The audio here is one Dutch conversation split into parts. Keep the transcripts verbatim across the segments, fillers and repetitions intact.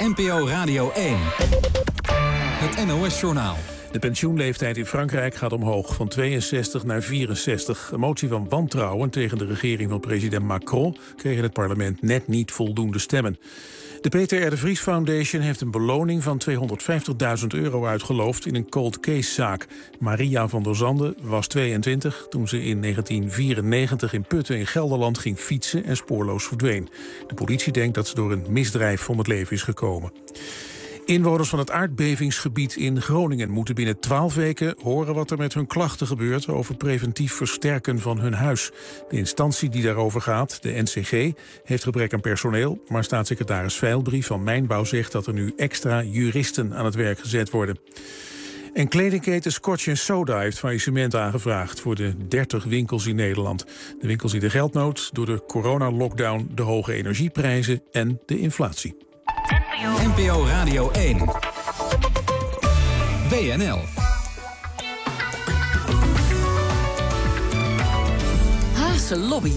N P O Radio één. Het N O S-journaal. De pensioenleeftijd in Frankrijk gaat omhoog, van tweeënzestig naar vierenzestig. Een motie van wantrouwen tegen de regering van president Macron kreeg in het parlement net niet voldoende stemmen. De Peter R. de Vries Foundation heeft een beloning van tweehonderdvijftigduizend euro uitgeloofd in een cold case-zaak. Maria van der Zanden was tweeëntwintig toen ze in negentien vierennegentig in Putten in Gelderland ging fietsen en spoorloos verdween. De politie denkt dat ze door een misdrijf om het leven is gekomen. Inwoners van het aardbevingsgebied in Groningen moeten binnen twaalf weken horen wat er met hun klachten gebeurt over preventief versterken van hun huis. De instantie die daarover gaat, de N C G, heeft gebrek aan personeel, maar staatssecretaris Veilbrief van Mijnbouw zegt dat er nu extra juristen aan het werk gezet worden. En kledingketen Scotch en Soda heeft faillissement aangevraagd voor de dertig winkels in Nederland. De winkels in de geldnood door de coronalockdown, de hoge energieprijzen en de inflatie. N P O Radio één. W N L. Haagse Lobby.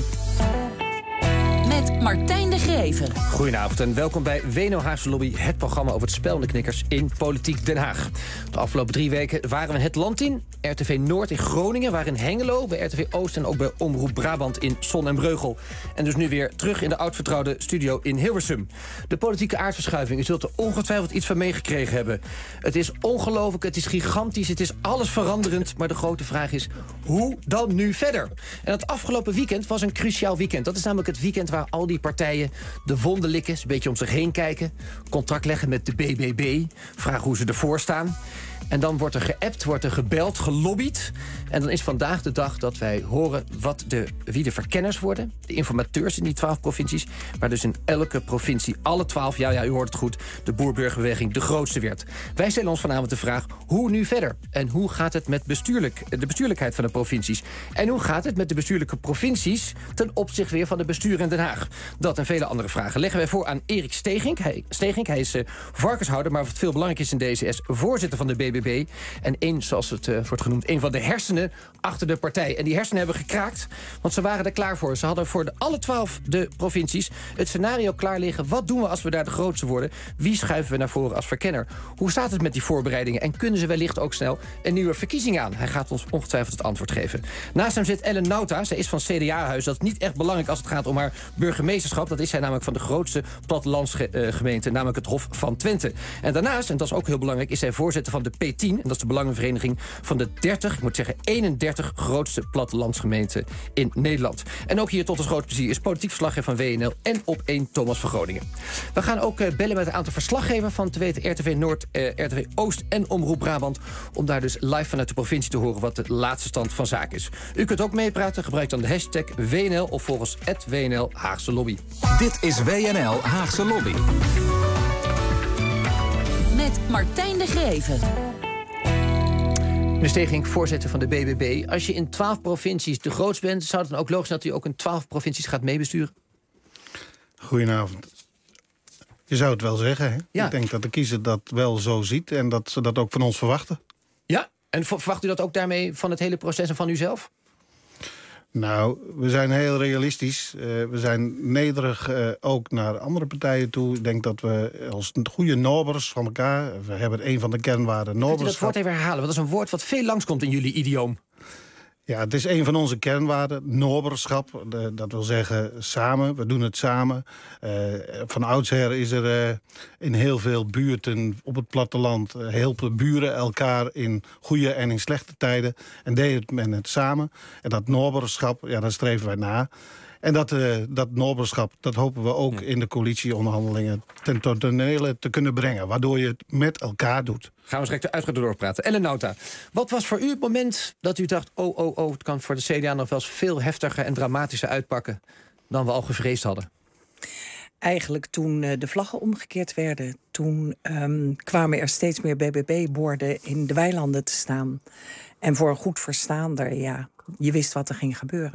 Met Martijn de Greven. Goedenavond en welkom bij W N L Haagse Lobby, het programma over het spel en de knikkers in Politiek Den Haag. De afgelopen drie weken waren we het land in. R T V Noord in Groningen, waar in Hengelo, bij R T V Oost en ook bij Omroep Brabant in Zon en Breugel. En dus nu weer terug in de oudvertrouwde studio in Hilversum. De politieke aardverschuiving, u zult er ongetwijfeld iets van meegekregen hebben. Het is ongelooflijk, het is gigantisch, het is alles veranderend. Maar de grote vraag is, hoe dan nu verder? En het afgelopen weekend was een cruciaal weekend. Dat is namelijk het weekend waar al die partijen de wonden likken, een beetje om zich heen kijken, contact leggen met de B B B, vragen hoe ze ervoor staan. En dan wordt er geappt, wordt er gebeld, gelobbyd. En dan is vandaag de dag dat wij horen wat de, wie de verkenners worden. De informateurs in die twaalf provincies. Maar dus in elke provincie, alle twaalf, ja, ja, u hoort het goed, de boerburgerbeweging de grootste werd. Wij stellen ons vanavond de vraag, hoe nu verder? En hoe gaat het met bestuurlijk, de bestuurlijkheid van de provincies? En hoe gaat het met de bestuurlijke provincies ten opzichte weer van de bestuur in Den Haag? Dat en vele andere vragen leggen wij voor aan Erik Stegink. Hij, Stegink, hij is uh, varkenshouder, maar wat veel belangrijk is in D C S, voorzitter van de B B B. En één, zoals het uh, wordt genoemd, een van de hersenen achter de partij. En die hersenen hebben gekraakt, want ze waren er klaar voor. Ze hadden voor de, alle twaalf de provincies het scenario klaar liggen. Wat doen we als we daar de grootste worden? Wie schuiven we naar voren als verkenner? Hoe staat het met die voorbereidingen? En kunnen ze wellicht ook snel een nieuwe verkiezing aan? Hij gaat ons ongetwijfeld het antwoord geven. Naast hem zit Ellen Nauta. Zij is van C D A-huis. Dat is niet echt belangrijk als het gaat om haar burgemeesterschap. Dat is zij namelijk van de grootste plattelandsgemeente, namelijk het Hof van Twente. En daarnaast, en dat is ook heel belangrijk, is zij voorzitter van de P tien. En dat is de belangenvereniging van de dertig, ik moet zeggen eenendertig grootste plattelandsgemeenten in Nederland. En ook hier tot ons groot plezier is politiek verslaggever van W N L en op één Thomas van Groningen. We gaan ook uh, bellen met een aantal verslaggevers van te weten R T V Noord, uh, R T V Oost en Omroep Brabant, om daar dus live vanuit de provincie te horen wat de laatste stand van zaken is. U kunt ook meepraten, gebruik dan de hashtag W N L of volgens at W N L Haagse Lobby. Dit is W N L Haagse Lobby. Met Martijn de Greven. Meneer Stegink, voorzitter van de B B B. Als je in twaalf provincies de grootst bent, zou het dan ook logisch dat u ook in twaalf provincies gaat meebesturen? Goedenavond. Je zou het wel zeggen, hè? Ja. Ik denk dat de kiezer dat wel zo ziet en dat ze dat ook van ons verwachten. Ja, en verwacht u dat ook daarmee van het hele proces en van uzelf? Nou, we zijn heel realistisch. Uh, we zijn nederig uh, ook naar andere partijen toe. Ik denk dat we als goede Norbers van elkaar, we hebben een van de kernwaarden Norbers. Kunt u dat woord even herhalen? Want dat is een woord wat veel langskomt in jullie idioom. Ja, het is een van onze kernwaarden, Norberschap. De, dat wil zeggen samen, we doen het samen. Uh, van oudsher is er uh, in heel veel buurten op het platteland uh, helpen buren elkaar in goede en in slechte tijden. En deed men het samen. En dat Norberschap, ja, daar streven wij na. En dat, uh, dat Norberschap, dat hopen we ook in de coalitieonderhandelingen ten tonele te kunnen brengen. Waardoor je het met elkaar doet. Gaan we straks uitgebreid doorpraten. Ellen Nauta, wat was voor u het moment dat u dacht, oh, oh, oh, het kan voor de C D A nog wel eens veel heftiger en dramatischer uitpakken dan we al gevreesd hadden? Eigenlijk toen uh, de vlaggen omgekeerd werden, toen um, kwamen er steeds meer B B B-borden in de weilanden te staan. En voor een goed verstaander, ja, je wist wat er ging gebeuren.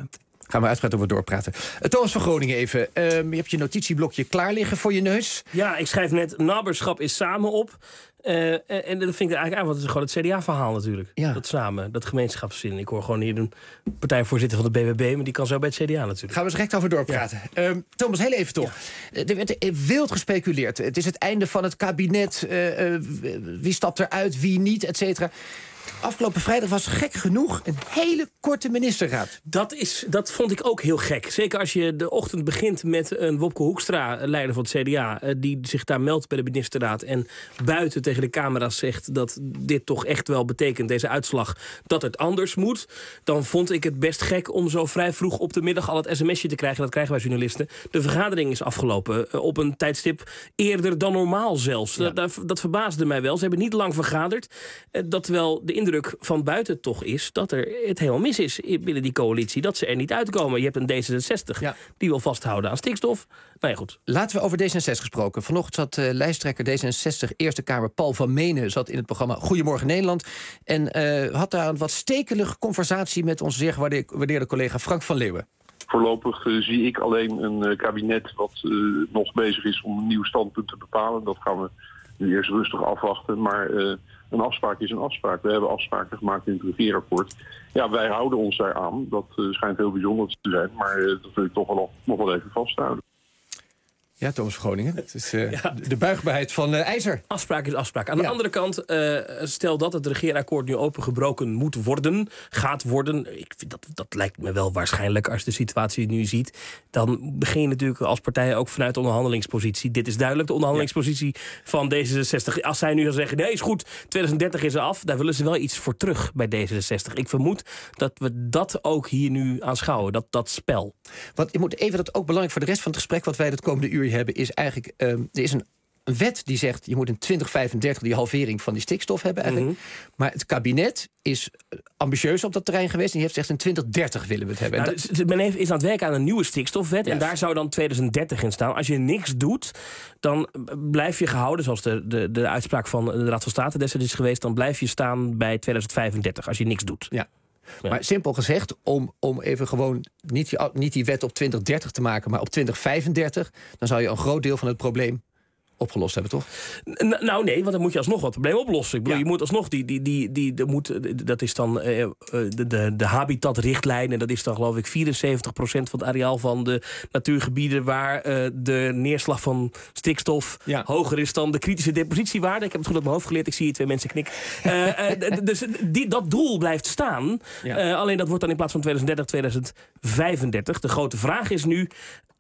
Gaan we uitgebreid over doorpraten. Uh, Thomas van Groningen even. Uh, je hebt je notitieblokje klaar liggen voor je neus. Ja, ik schrijf net naberschap is samen op. Uh, en dat vind ik eigenlijk aan, want het is gewoon het C D A-verhaal natuurlijk. Ja. Dat samen, dat gemeenschapszin. Ik hoor gewoon hier een partijvoorzitter van de B B B... maar die kan zo bij het C D A natuurlijk. Gaan we eens direct over doorpraten. Ja. Uh, Thomas, heel even toch. Ja. Er werd wild gespeculeerd. Het is het einde van het kabinet. Uh, uh, wie stapt eruit, wie niet, et cetera. Afgelopen vrijdag was gek genoeg een hele korte ministerraad. Dat, is, dat vond ik ook heel gek. Zeker als je de ochtend begint met een Wopke Hoekstra, leider van het C D A... die zich daar meldt bij de ministerraad en buiten tegen de camera's zegt dat dit toch echt wel betekent, deze uitslag, dat het anders moet. Dan vond ik het best gek om zo vrij vroeg op de middag al het sms'je te krijgen. Dat krijgen wij journalisten. De vergadering is afgelopen op een tijdstip eerder dan normaal zelfs. Ja. Dat, dat verbaasde mij wel. Ze hebben niet lang vergaderd. Dat terwijl de indruk van buiten toch is dat er het helemaal mis is binnen die coalitie. Dat ze er niet uitkomen. Je hebt een D zesenzestig ja. die wil vasthouden aan stikstof. Nou ja, goed. Laten we over D zesenzestig gesproken. Vanochtend zat uh, lijsttrekker D zesenzestig Eerste Kamer Paul van Menen zat in het programma Goedemorgen Nederland. En uh, had daar een wat stekelige conversatie met onze zeer gewaardeerde collega Frank van Leeuwen. Voorlopig uh, zie ik alleen een uh, kabinet wat uh, nog bezig is om een nieuw standpunt te bepalen. Dat gaan we nu eerst rustig afwachten. Maar uh, een afspraak is een afspraak. We hebben afspraken gemaakt in het regeerakkoord. Ja, wij houden ons daar aan. Dat uh, schijnt heel bijzonder te zijn. Maar uh, dat wil ik toch wel, nog wel even vasthouden. Ja, Thomas van Groningen. Het is uh, ja. de buigbaarheid van uh, ijzer. Afspraak is afspraak. Aan de ja. andere kant, uh, stel dat het regeerakkoord nu opengebroken moet worden, gaat worden. Ik vind dat, dat lijkt me wel waarschijnlijk als je de situatie nu ziet. Dan begin je natuurlijk als partij ook vanuit de onderhandelingspositie. Dit is duidelijk de onderhandelingspositie ja. van D zesenzestig. Als zij nu zou zeggen, nee is goed, twintig dertig is er af. Daar willen ze wel iets voor terug bij D zesenzestig. Ik vermoed dat we dat ook hier nu aanschouwen. Dat, dat spel. Want je moet even, dat ook belangrijk voor de rest van het gesprek wat wij het komende uur hebben, is eigenlijk, um, er is een, een wet die zegt, je moet in twintig vijfendertig die halvering van die stikstof hebben eigenlijk. Mm-hmm. Maar het kabinet is ambitieus op dat terrein geweest en die heeft gezegd in twintig dertig willen we het hebben. Nou, dat... Men heeft, is aan het werken aan een nieuwe stikstofwet yes. en daar zou dan twintig dertig in staan. Als je niks doet, dan blijf je gehouden, zoals de, de, de uitspraak van de Raad van State destijds is geweest, dan blijf je staan bij twintig vijfendertig als je niks doet. Ja. Ja. Maar simpel gezegd, om, om even gewoon niet die, niet die wet op twintig dertig te maken, maar op twintig vijfendertig, dan zou je een groot deel van het probleem opgelost hebben, toch? N- nou nee, want dan moet je alsnog wat probleem oplossen. Ik bedoel, ja. je moet alsnog die, die, die, die, die moet, dat is dan uh, de, de, de habitatrichtlijn en dat is dan geloof ik vierenzeventig procent van het areaal van de natuurgebieden waar uh, de neerslag van stikstof ja. hoger is dan de kritische depositiewaarde. Ik heb het goed op mijn hoofd geleerd, ik zie hier twee mensen knikken. Uh, uh, dus die, dat doel blijft staan. Ja. Uh, alleen dat wordt dan in plaats van twintig dertig, twintig vijfendertig. De grote vraag is nu,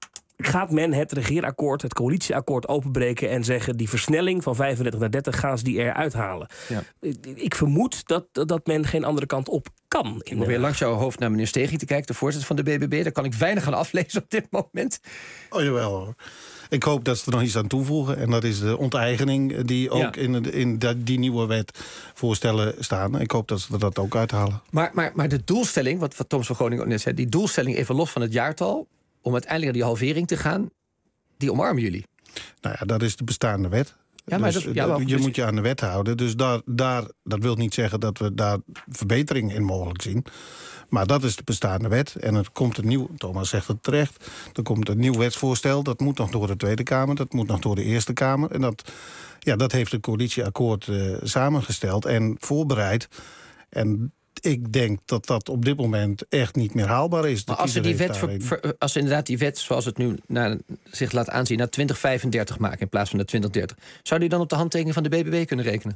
gaat men het regeerakkoord, het coalitieakkoord openbreken en zeggen die versnelling van vijfendertig naar dertig gaan ze die eruit halen? Ja. Ik vermoed dat, dat men geen andere kant op kan. Ik probeer langs jouw hoofd naar meneer Stegi te kijken, de voorzitter van de B B B. Daar kan ik weinig aan aflezen op dit moment. Oh jawel hoor. Ik hoop dat ze er nog iets aan toevoegen. En dat is de onteigening die ook ja. in, in die nieuwe wet voorstellen staan. Ik hoop dat ze dat ook uithalen. Maar, maar, maar de doelstelling, wat, wat Thomas van Groningen ook net zei, die doelstelling even los van het jaartal, om uiteindelijk naar die halvering te gaan, die omarmen jullie? Nou ja, dat is de bestaande wet. Ja, maar dus, dat, ja, wel, je dus... moet je aan de wet houden. Dus daar, daar, dat wil niet zeggen dat we daar verbetering in mogelijk zien. Maar dat is de bestaande wet. En er komt een nieuw, Thomas zegt het terecht, er komt een nieuw wetsvoorstel. Dat moet nog door de Tweede Kamer, dat moet nog door de Eerste Kamer. En dat, ja, dat heeft het coalitieakkoord uh, samengesteld en voorbereid. En ik denk dat dat op dit moment echt niet meer haalbaar is. Maar als ze, die wet ver, ver, als ze inderdaad die wet, zoals het nu naar, zich laat aanzien, naar twintig vijfendertig maken in plaats van naar twintig dertig... zou die dan op de handtekening van de B B B kunnen rekenen?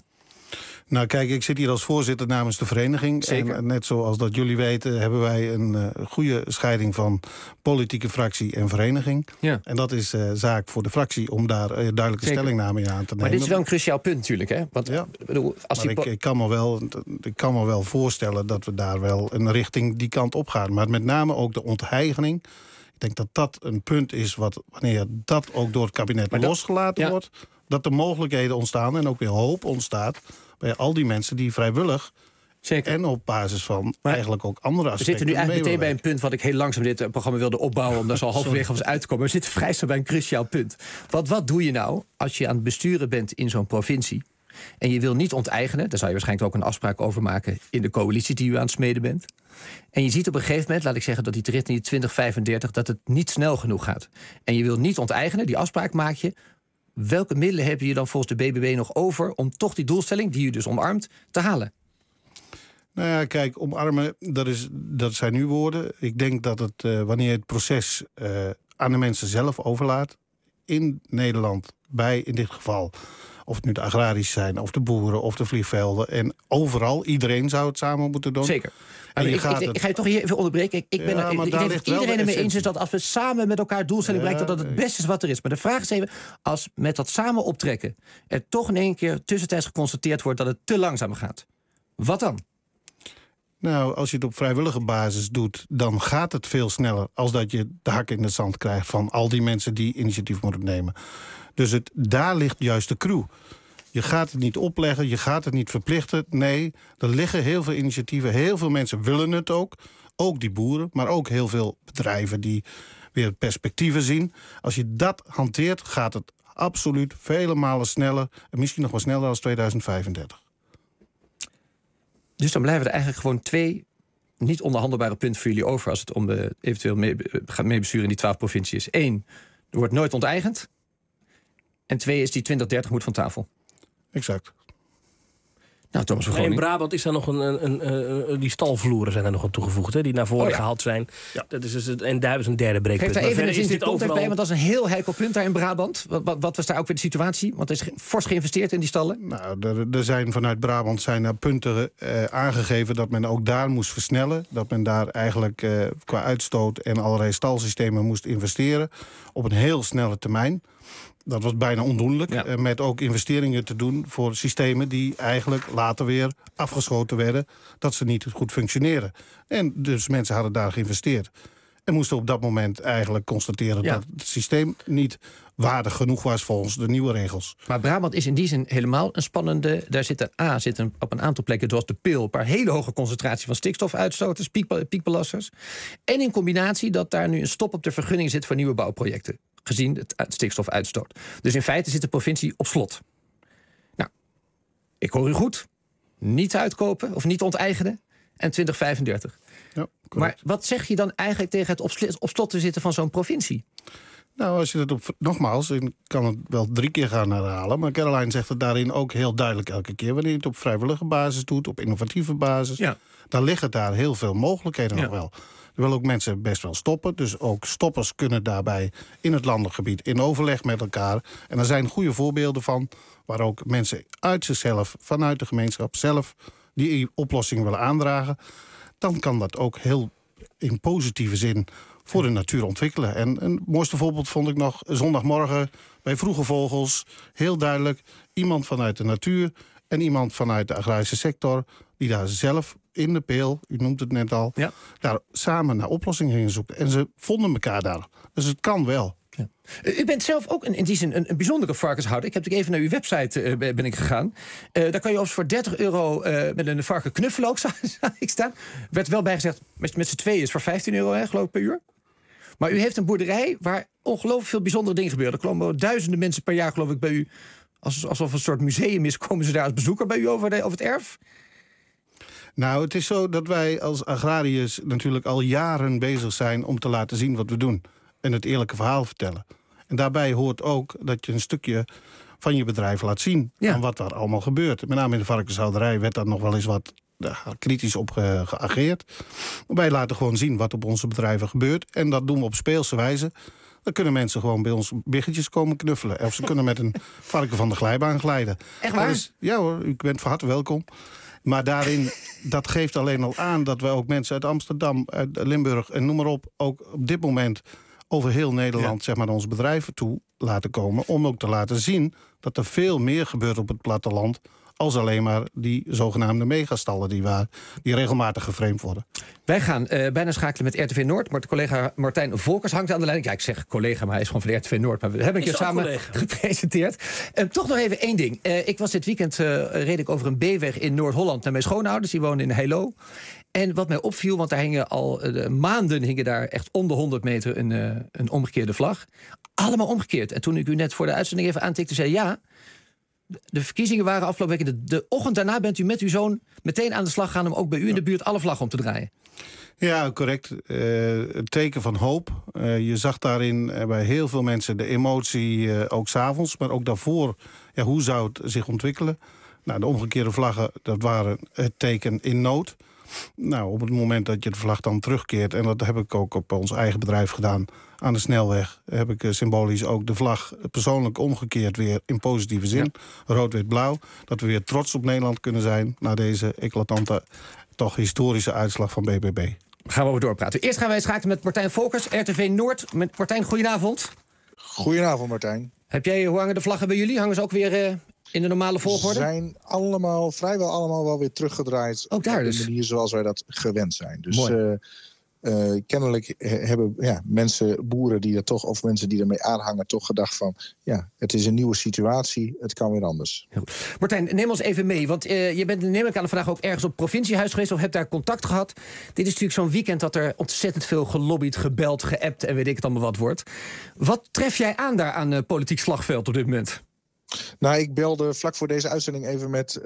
Nou kijk, ik zit hier als voorzitter namens de vereniging. Zeker. En net zoals dat jullie weten hebben wij een uh, goede scheiding van politieke fractie en vereniging. Ja. En dat is uh, zaak voor de fractie om daar uh, duidelijke Zeker. stellingname in aan te nemen. Maar dit is wel een cruciaal punt natuurlijk, hè? Want, ja. bedoel, als maar die ik, ik, kan me wel, ik kan me wel voorstellen dat we daar wel een richting die kant op gaan. Maar met name ook de ontheigening. Ik denk dat dat een punt is wat, wanneer dat ook door het kabinet dat, losgelaten ja. wordt, dat er mogelijkheden ontstaan en ook weer hoop ontstaat bij al die mensen die vrijwillig Zeker. en op basis van maar eigenlijk ook andere aspecten. We zitten nu eigenlijk meteen bij een punt wat ik heel langzaam dit programma wilde opbouwen, om daar zo halverwege ons uit te komen. We zitten vrij snel bij een cruciaal punt. Wat, wat doe je nou als je aan het besturen bent in zo'n provincie En je wil niet onteigenen. Daar zou je waarschijnlijk ook een afspraak over maken in de coalitie die u aan het smeden bent. En je ziet op een gegeven moment, laat ik zeggen dat die rit in twintig vijfendertig... dat het niet snel genoeg gaat. En je wil niet onteigenen, die afspraak maak je. Welke middelen heb je dan volgens de B B B nog over om toch die doelstelling, die u dus omarmt, te halen? Nou ja, kijk, omarmen, dat, is, dat zijn uw woorden. Ik denk dat het, uh, wanneer je het proces uh, aan de mensen zelf overlaat, in Nederland, bij in dit geval, of het nu de agrarisch zijn, of de boeren, of de vliegvelden, en overal, iedereen zou het samen moeten doen. Zeker. En ik, ik, ik ga je toch hier even onderbreken. Ik, ik, ben ja, er, ik denk dat iedereen ermee eens is dat als we samen met elkaar doelstelling ja, bereiken, dat het beste is wat er is. Maar de vraag is even, als met dat samen optrekken er toch in één keer tussentijds geconstateerd wordt dat het te langzaam gaat. Wat dan? Nou, als je het op vrijwillige basis doet, dan gaat het veel sneller als dat je de hak in het zand krijgt van al die mensen die initiatief moeten nemen. Dus het, daar ligt juist de cruw. Je gaat het niet opleggen, je gaat het niet verplichten. Nee, er liggen heel veel initiatieven. Heel veel mensen willen het ook. Ook die boeren, maar ook heel veel bedrijven die weer perspectieven zien. Als je dat hanteert, gaat het absoluut vele malen sneller. En misschien nog wel sneller dan tweeduizend vijfendertig. Dus dan blijven er eigenlijk gewoon twee niet onderhandelbare punten voor jullie over als het om de eventueel mee, gaat meebesturen in die twaalf provincies. Eén, er wordt nooit onteigend. En twee is die twintig dertig moet van tafel. Exact. Nou, Thomas van Groningen. In Brabant is daar nog een, een, een, een die stalvloeren zijn er nog aan toegevoegd, hè, die naar voren oh ja. gehaald zijn. Ja. Dat is dus het, en daar is een derde breekpunt. Geef daar even een zin overal... bij, want dat is een heel heikel punt daar in Brabant. Wat, wat, wat was daar ook weer de situatie? Want er is fors geïnvesteerd in die stallen. Nou, er, er zijn vanuit Brabant zijn er punten uh, aangegeven dat men ook daar moest versnellen. Dat men daar eigenlijk uh, qua uitstoot en allerlei stalsystemen moest investeren op een heel snelle termijn. Dat was bijna ondoenlijk. Ja. Met ook investeringen te doen voor systemen die eigenlijk later weer afgeschoten werden. Dat ze niet goed functioneren. En dus mensen hadden daar geïnvesteerd. En moesten op dat moment eigenlijk constateren ja. dat het systeem niet waardig genoeg was volgens de nieuwe regels. Maar Brabant is in die zin helemaal een spannende. Daar zit een A zit een, op een aantal plekken, zoals de Pil, een paar hele hoge concentratie van stikstofuitstoters, piek, piekbelasters. En in combinatie dat daar nu een stop op de vergunning zit voor nieuwe bouwprojecten. Gezien het stikstofuitstoot. Dus in feite zit de provincie op slot. Nou, ik hoor u goed. Niet uitkopen of niet onteigenen. En twintig vijfendertig. Ja, maar wat zeg je dan eigenlijk tegen het op, sl- op slot te zitten van zo'n provincie? Nou, als je het op, nogmaals, ik kan het wel drie keer gaan herhalen, maar Caroline zegt het daarin ook heel duidelijk elke keer. Wanneer je het op vrijwillige basis doet, op innovatieve basis, ja. dan liggen daar heel veel mogelijkheden ja. nog wel. Er willen ook mensen best wel stoppen. Dus ook stoppers kunnen daarbij in het landelijk gebied in overleg met elkaar. En er zijn goede voorbeelden van waar ook mensen uit zichzelf, vanuit de gemeenschap zelf, die oplossing willen aandragen. Dan kan dat ook heel in positieve zin voor de natuur ontwikkelen. En een mooiste voorbeeld vond ik nog zondagmorgen bij Vroege Vogels. Heel duidelijk, iemand vanuit de natuur en iemand vanuit de agrarische sector die daar zelf in de Peel, u noemt het net al, ja. daar samen naar oplossingen gingen zoeken. En ze vonden elkaar daar. Dus het kan wel. Ja. U bent zelf ook in die zin een, een bijzondere varkenshouder. Ik heb natuurlijk even naar uw website uh, ben ik gegaan. Uh, daar kan je overigens voor dertig euro uh, met een varken knuffelen ook, zag ik staan. Werd wel bijgezegd, met, met z'n tweeën is voor vijftien euro, hè, geloof ik, per uur. Maar u heeft een boerderij waar ongelooflijk veel bijzondere dingen gebeuren. Er komen duizenden mensen per jaar, geloof ik, bij u. Alsof een soort museum is, komen ze daar als bezoeker bij u over, de, over het erf? Nou, het is zo dat wij als agrariërs natuurlijk al jaren bezig zijn om te laten zien wat we doen. En het eerlijke verhaal vertellen. En daarbij hoort ook dat je een stukje van je bedrijf laat zien ja. aan wat er allemaal gebeurt. Met name in de varkenshouderij werd daar nog wel eens wat uh, kritisch op ge- geageerd. Wij laten gewoon zien wat op onze bedrijven gebeurt. En dat doen we op speelse wijze. Dan kunnen mensen gewoon bij ons biggetjes komen knuffelen. Of ze kunnen met een varken van de glijbaan glijden. Echt waar? Dus, ja hoor, u bent van harte welkom. Maar daarin, dat geeft alleen al aan dat wij ook mensen uit Amsterdam, uit Limburg en noem maar op, ook op dit moment over heel Nederland ja. zeg maar, naar onze bedrijven toe laten komen. Om ook te laten zien dat er veel meer gebeurt op het platteland als alleen maar die zogenaamde megastallen die, waar, die regelmatig geframed worden. Wij gaan uh, bijna schakelen met R T V Noord. Maar de collega Martijn Volkers hangt aan de lijn. Ja, ik zeg collega, maar hij is gewoon van de R T V Noord. Maar we hebben een keer samen collega. gepresenteerd. Uh, toch nog even één ding. Uh, ik was dit weekend, uh, reed ik over een B-weg in Noord-Holland naar mijn schoonouders. Die wonen in Heilo. En wat mij opviel, want daar hingen al uh, maanden hingen daar echt om de honderd meter een, uh, een omgekeerde vlag. Allemaal omgekeerd. En toen ik u net voor de uitzending even aantikte, zei ja, De verkiezingen waren afgelopen week. De, de ochtend daarna bent u met uw zoon meteen aan de slag gaan... om ook bij u in de buurt alle vlaggen om te draaien. Ja, correct. Uh, het teken van hoop. Uh, je zag daarin uh, bij heel veel mensen de emotie, uh, ook 's avonds, maar ook daarvoor. Ja, hoe zou het zich ontwikkelen? Nou, de omgekeerde vlaggen, dat waren het teken in nood. Nou, op het moment dat je de vlag dan terugkeert... en dat heb ik ook op ons eigen bedrijf gedaan... aan de snelweg heb ik uh, symbolisch ook de vlag persoonlijk omgekeerd... weer in positieve zin, ja. rood, wit, blauw. Dat we weer trots op Nederland kunnen zijn... na deze eclatante, toch historische uitslag van B B B. Gaan we over doorpraten. Eerst gaan wij schakelen met Martijn Volkers, R T V Noord. Met Martijn, goedenavond. Goedenavond, Martijn. Heb jij, hoe hangen de vlaggen bij jullie? Hangen ze ook weer... Uh... in de normale volgorde? Ze zijn allemaal, vrijwel allemaal wel weer teruggedraaid. Ook daar dus? Op de manier zoals wij dat gewend zijn. Dus Mooi. uh, uh, kennelijk hebben ja, mensen, boeren die er toch... of mensen die ermee aanhangen, toch gedacht van... ja, het is een nieuwe situatie, het kan weer anders. Martijn, neem ons even mee. Want uh, je bent, neem ik aan, vandaag ook ergens op het provinciehuis geweest... of hebt daar contact gehad. Dit is natuurlijk zo'n weekend dat er ontzettend veel gelobbyd, gebeld, geappt... en weet ik het allemaal wat wordt. Wat tref jij aan daar aan uh, politiek slagveld op dit moment? Nou, ik belde vlak voor deze uitzending even met uh,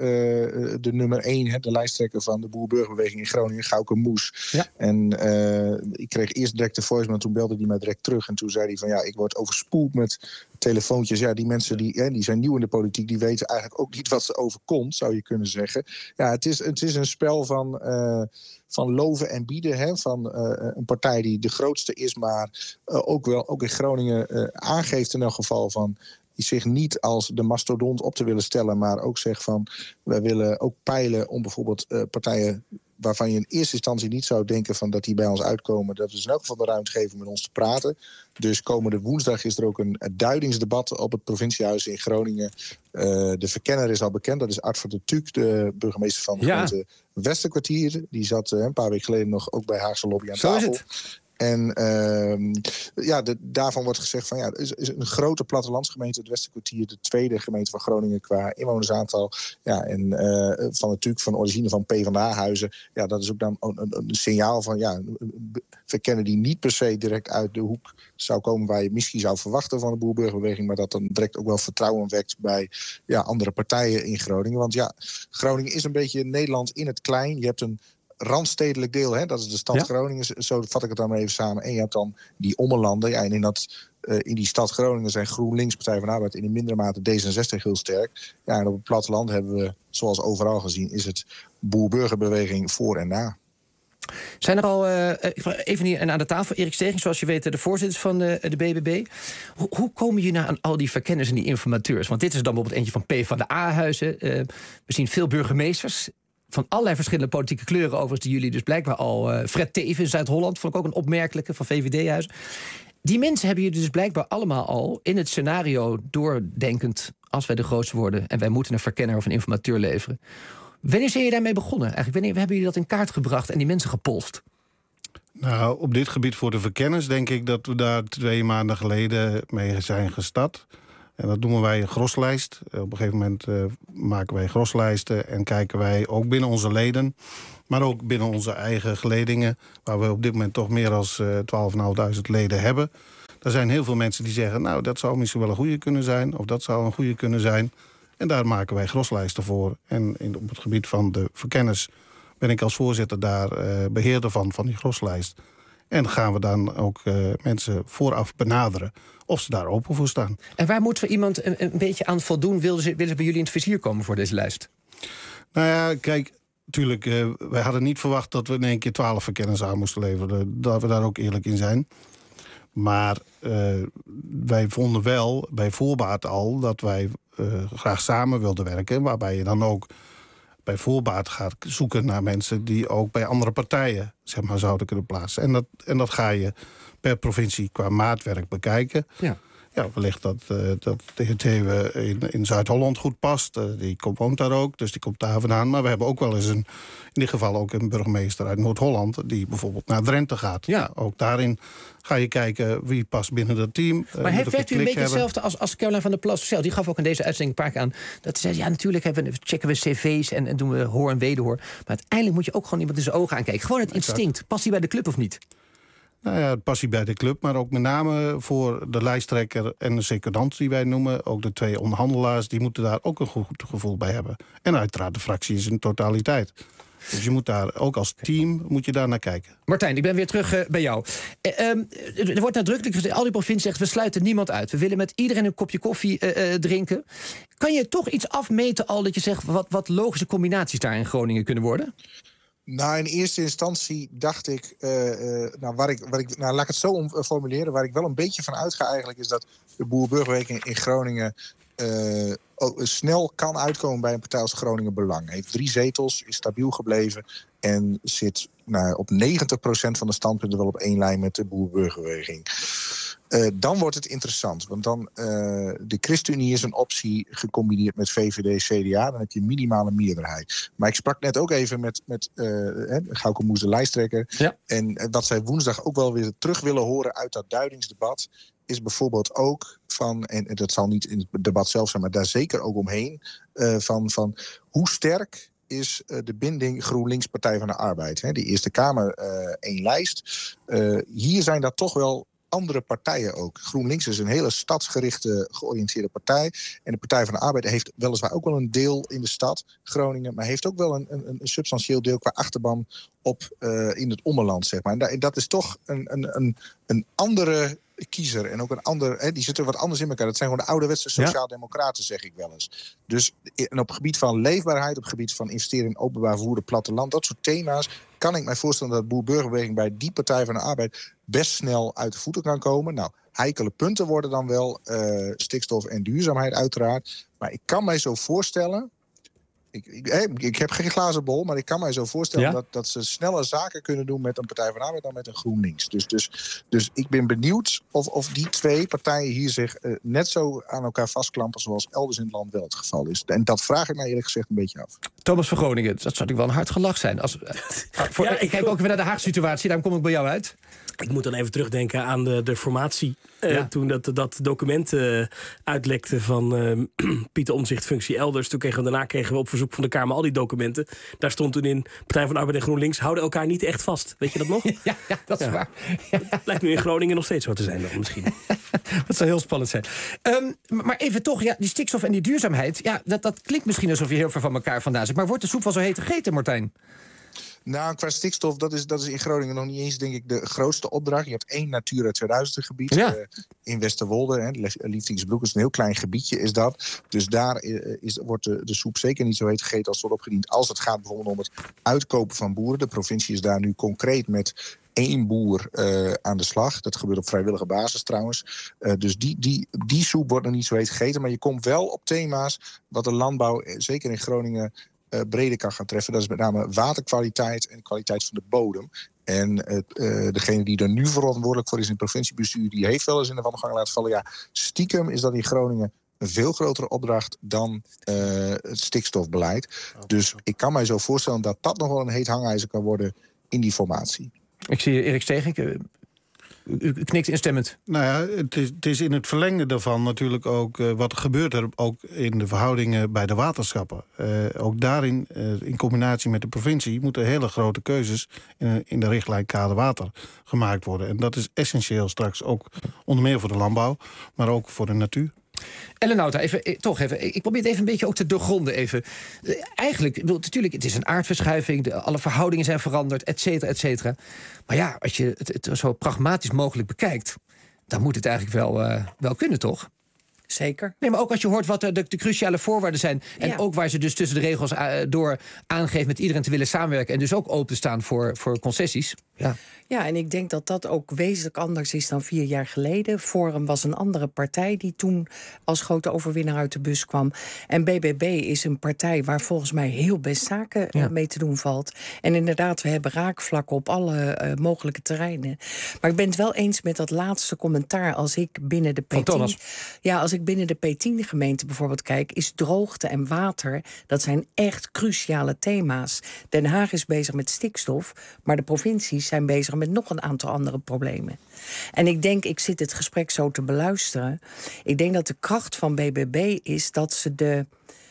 de nummer één... Hè, de lijsttrekker van de Boer-Burgerbeweging in Groningen, Gauke Moes. Ja. En uh, ik kreeg eerst direct de voice, maar toen belde hij mij direct terug. En toen zei hij van ja, ik word overspoeld met telefoontjes. Ja, die mensen die, hè, die zijn nieuw in de politiek, die weten eigenlijk ook niet wat ze overkomt, zou je kunnen zeggen. Ja, het is, het is een spel van... Uh, van loven en bieden, hè, van uh, een partij die de grootste is... maar uh, ook wel ook in Groningen uh, aangeeft in elk geval van... die zich niet als de mastodont op te willen stellen... maar ook zegt van, wij willen ook peilen om bijvoorbeeld uh, partijen... waarvan je in eerste instantie niet zou denken van dat die bij ons uitkomen... dat we ze in elk geval de ruimte geven om met ons te praten. Dus komende woensdag is er ook een, een duidingsdebat op het provinciehuis in Groningen. Uh, de verkenner is al bekend, dat is Artford de Tuuk, de burgemeester van de ja. gemeente Westerkwartier. Die zat uh, een paar weken geleden nog ook bij Haagse Lobby aan Zo tafel. Is het. En uh, ja, de, daarvan wordt gezegd van ja, het is, is een grote plattelandsgemeente, het Westerkwartier, de tweede gemeente van Groningen qua inwonersaantal. Ja, en uh, van natuurlijk van origine van PvdA-huizen. Ja, dat is ook dan een, een, een signaal van ja, een verkennen die niet per se direct uit de hoek zou komen waar je misschien zou verwachten van de Boer-Burgerbeweging, maar dat dan direct ook wel vertrouwen wekt bij ja, andere partijen in Groningen. Want ja, Groningen is een beetje Nederland in het klein. Je hebt een randstedelijk deel, hè, dat is de stad ja? Groningen, zo vat ik het dan maar even samen. En je hebt dan die ommelanden. Ja, en in, dat, uh, in die stad Groningen zijn GroenLinks, Partij van de Arbeid... en in mindere mate D zesenzestig heel sterk. Ja, en op het platteland hebben we, zoals overal gezien... is het Boer-Burgerbeweging voor en na. Zijn er al, uh, even hier aan de tafel, Erik Steging, zoals je weet, de voorzitter van uh, de B B B. Hoe, hoe komen jullie nou aan al die verkenners en die informateurs? Want dit is dan bijvoorbeeld eentje van PvdA-huizen. Uh, we zien veel burgemeesters van allerlei verschillende politieke kleuren overigens, die jullie dus blijkbaar al... Uh, Fred Teven in Zuid-Holland, vond ik ook een opmerkelijke, van V V D-huizen. Die mensen hebben jullie dus blijkbaar allemaal al in het scenario doordenkend, als wij de grootste worden en wij moeten een verkenner of een informateur leveren. Wanneer zijn je daarmee begonnen? Eigenlijk, wanneer hebben jullie dat in kaart gebracht en die mensen gepolst? Nou, op dit gebied voor de verkenners denk ik dat we daar twee maanden geleden mee zijn gestart. En dat noemen wij een groslijst. Op een gegeven moment uh, maken wij groslijsten en kijken wij ook binnen onze leden, maar ook binnen onze eigen geledingen, waar we op dit moment toch meer dan uh, twaalfduizend vijfhonderd leden hebben. Er zijn heel veel mensen die zeggen, nou, dat zou misschien wel een goede kunnen zijn, of dat zou een goede kunnen zijn. En daar maken wij groslijsten voor. En in, op het gebied van de verkenners ben ik als voorzitter daar uh, beheerder van, van die groslijst. En gaan we dan ook uh, mensen vooraf benaderen of ze daar open voor staan. En waar moeten we iemand een, een beetje aan voldoen? Willen ze, willen ze bij jullie in het vizier komen voor deze lijst? Nou ja, kijk, natuurlijk, uh, wij hadden niet verwacht dat we in één keer twaalf verkenners aan moesten leveren. Dat we daar ook eerlijk in zijn. Maar uh, wij vonden wel bij voorbaat al dat wij uh, graag samen wilden werken. Waarbij je dan ook bij voorbaat gaat zoeken naar mensen die ook bij andere partijen, zeg maar, zouden kunnen plaatsen. En dat, en dat ga je per provincie qua maatwerk bekijken. Ja. Ja, wellicht dat, uh, dat de heer Thewe in, in Zuid-Holland goed past. Uh, die komt, woont daar ook, dus die komt daar vandaan. Maar we hebben ook wel eens een, in dit geval ook een burgemeester uit Noord-Holland, die bijvoorbeeld naar Drenthe gaat. Ja. Nou, ook daarin ga je kijken wie past binnen dat team. Maar uh, heeft, werkt u een beetje hebben. hetzelfde als, als Caroline van der Plas zelf? Die gaf ook in deze uitzending een paar keer aan dat ze zei, ja, natuurlijk hebben we, checken we cv's en, en doen we hoor en wederhoor. Maar uiteindelijk moet je ook gewoon iemand in zijn ogen aankijken. Gewoon het instinct. Past hij bij de club of niet? Nou ja, passie bij de club, maar ook met name voor de lijsttrekker en de secondant die wij noemen. Ook de twee onderhandelaars, die moeten daar ook een goed gevoel bij hebben. En uiteraard de fractie is in totaliteit. Dus je moet daar ook als team moet je daar naar kijken. Martijn, ik ben weer terug uh, bij jou. Uh, um, er wordt nadrukkelijk gezegd, al die provincies zegt, we sluiten niemand uit. We willen met iedereen een kopje koffie uh, uh, drinken. Kan je toch iets afmeten al dat je zegt wat, wat logische combinaties daar in Groningen kunnen worden? Nou, in eerste instantie dacht ik, uh, uh, nou, waar ik, waar ik, nou, laat ik het zo om, uh, formuleren, waar ik wel een beetje van uitga eigenlijk, is dat de Boer-Burgerweek in Groningen uh, snel kan uitkomen bij een partij als Groningen Belang. Heeft drie zetels, is stabiel gebleven en zit nou, op negentig procent van de standpunten wel op één lijn met de Boer-Burgerbeweging. Uh, dan wordt het interessant, want dan uh, de ChristenUnie is een optie gecombineerd met V V D, C D A. Dan heb je een minimale meerderheid. Maar ik sprak net ook even met, met uh, Gauke Moes, de lijsttrekker. Ja. En wat zij woensdag ook wel weer terug willen horen uit dat duidingsdebat is bijvoorbeeld ook van, en dat zal niet in het debat zelf zijn, maar daar zeker ook omheen, uh, van, van hoe sterk is uh, de binding GroenLinks Partij van de Arbeid. Hè? De Eerste Kamer uh, één lijst. Uh, hier zijn dat toch wel andere partijen ook. GroenLinks is een hele stadsgerichte, georiënteerde partij. En de Partij van de Arbeid heeft weliswaar ook wel een deel in de stad, Groningen, maar heeft ook wel een, een, een substantieel deel qua achterban op uh, in het ommeland, zeg maar. En dat is toch een, een, een, een andere kiezer en ook een ander, hè, die zitten wat anders in elkaar. Dat zijn gewoon de ouderwetse sociaaldemocraten, zeg ik wel eens. Dus en op het gebied van leefbaarheid, op het gebied van investeren in openbaar vervoer, het platteland, dat soort thema's, kan ik mij voorstellen dat de Boer-Burgerbeweging bij die Partij van de Arbeid best snel uit de voeten kan komen. Nou, heikele punten worden dan wel uh, stikstof en duurzaamheid uiteraard. Maar ik kan mij zo voorstellen, Ik, ik, ik heb geen glazen bol, maar ik kan mij zo voorstellen ja? dat, dat ze sneller zaken kunnen doen met een Partij van de Arbeid dan met een GroenLinks. Dus, dus, dus ik ben benieuwd of, of die twee partijen hier zich uh, net zo aan elkaar vastklampen zoals elders in het land wel het geval is. En dat vraag ik mij eerlijk gezegd een beetje af. Thomas van Groningen, dat zou ik wel een hard gelach zijn. Als, uh, voor, ja, ik, ik kijk ook even naar de Haagse situatie, daarom kom ik bij jou uit. Ik moet dan even terugdenken aan de, de formatie. Uh, ja. Toen dat, dat document uh, uitlekte van uh, Pieter Omtzigt functie elders. Toen kregen we, daarna kregen we op verzoek van de Kamer al die documenten. Daar stond toen in Partij van de Arbeid en GroenLinks houden elkaar niet echt vast. Weet je dat nog? Ja, ja dat is ja. waar. Ja. Dat lijkt nu in Groningen nog steeds zo te zijn dan misschien. Dat zou heel spannend zijn. Um, maar even toch, ja, die stikstof en die duurzaamheid. Ja, dat, dat klinkt misschien alsof je heel ver van elkaar vandaan zit. Maar wordt de soep wel zo heet gegeten, Martijn? Nou, qua stikstof, dat is, dat is in Groningen nog niet eens, denk ik, de grootste opdracht. Je hebt één Natura tweeduizend gebied ja. uh, in Westerwolde. Hè, Liefdinksbroek is een heel klein gebiedje, is dat. Dus daar uh, is, wordt de, de soep zeker niet zo heet gegeten als wordt opgediend. Als het gaat bijvoorbeeld om het uitkopen van boeren. De provincie is daar nu concreet met één boer uh, aan de slag. Dat gebeurt op vrijwillige basis trouwens. Uh, dus die, die, die soep wordt nog niet zo heet gegeten. Maar je komt wel op thema's wat de landbouw, zeker in Groningen, Uh, breder kan gaan treffen. Dat is met name waterkwaliteit en kwaliteit van de bodem. En uh, uh, degene die er nu verantwoordelijk voor is in het provinciebestuur, die heeft wel eens in de wandelgang laten vallen. Ja, stiekem is dat in Groningen een veel grotere opdracht dan uh, het stikstofbeleid. Dus ik kan mij zo voorstellen dat dat nog wel een heet hangijzer kan worden in die formatie. Ik zie Erik Stegenk. U, u knikt instemmend. Nou ja, het is, het is in het verlengde daarvan natuurlijk ook uh, wat gebeurt er ook in de verhoudingen bij de waterschappen. Uh, ook daarin, uh, in combinatie met de provincie, moeten hele grote keuzes in, in de richtlijn kader water gemaakt worden. En dat is essentieel straks ook onder meer voor de landbouw, maar ook voor de natuur. Ellen Nauta, even, toch even, ik probeer het even een beetje ook te doorgronden. Even. Eigenlijk, natuurlijk, het is een aardverschuiving, de, alle verhoudingen zijn veranderd, et cetera, et cetera. Maar ja, als je het, het zo pragmatisch mogelijk bekijkt, dan moet het eigenlijk wel, uh, wel kunnen, toch? Zeker. Nee, maar ook als je hoort wat de, de, de cruciale voorwaarden zijn. En ja. ook waar ze dus tussen de regels uh, door aangeeft met iedereen te willen samenwerken. En dus ook openstaan voor, voor concessies. Ja. ja, en ik denk dat dat ook wezenlijk anders is dan vier jaar geleden. Forum was een andere partij die toen als grote overwinnaar uit de bus kwam. En B B B is een partij waar volgens mij heel best zaken ja. mee te doen valt. En inderdaad, we hebben raakvlakken op alle uh, mogelijke terreinen. Maar ik ben het wel eens met dat laatste commentaar. Als ik binnen de P tien... Ja, als ik binnen de P tien gemeente bijvoorbeeld kijk, is droogte en water, dat zijn echt cruciale thema's. Den Haag is bezig met stikstof, maar de provincies zijn bezig met nog een aantal andere problemen. En ik denk, ik zit het gesprek zo te beluisteren, ik denk dat de kracht van B B B is dat ze de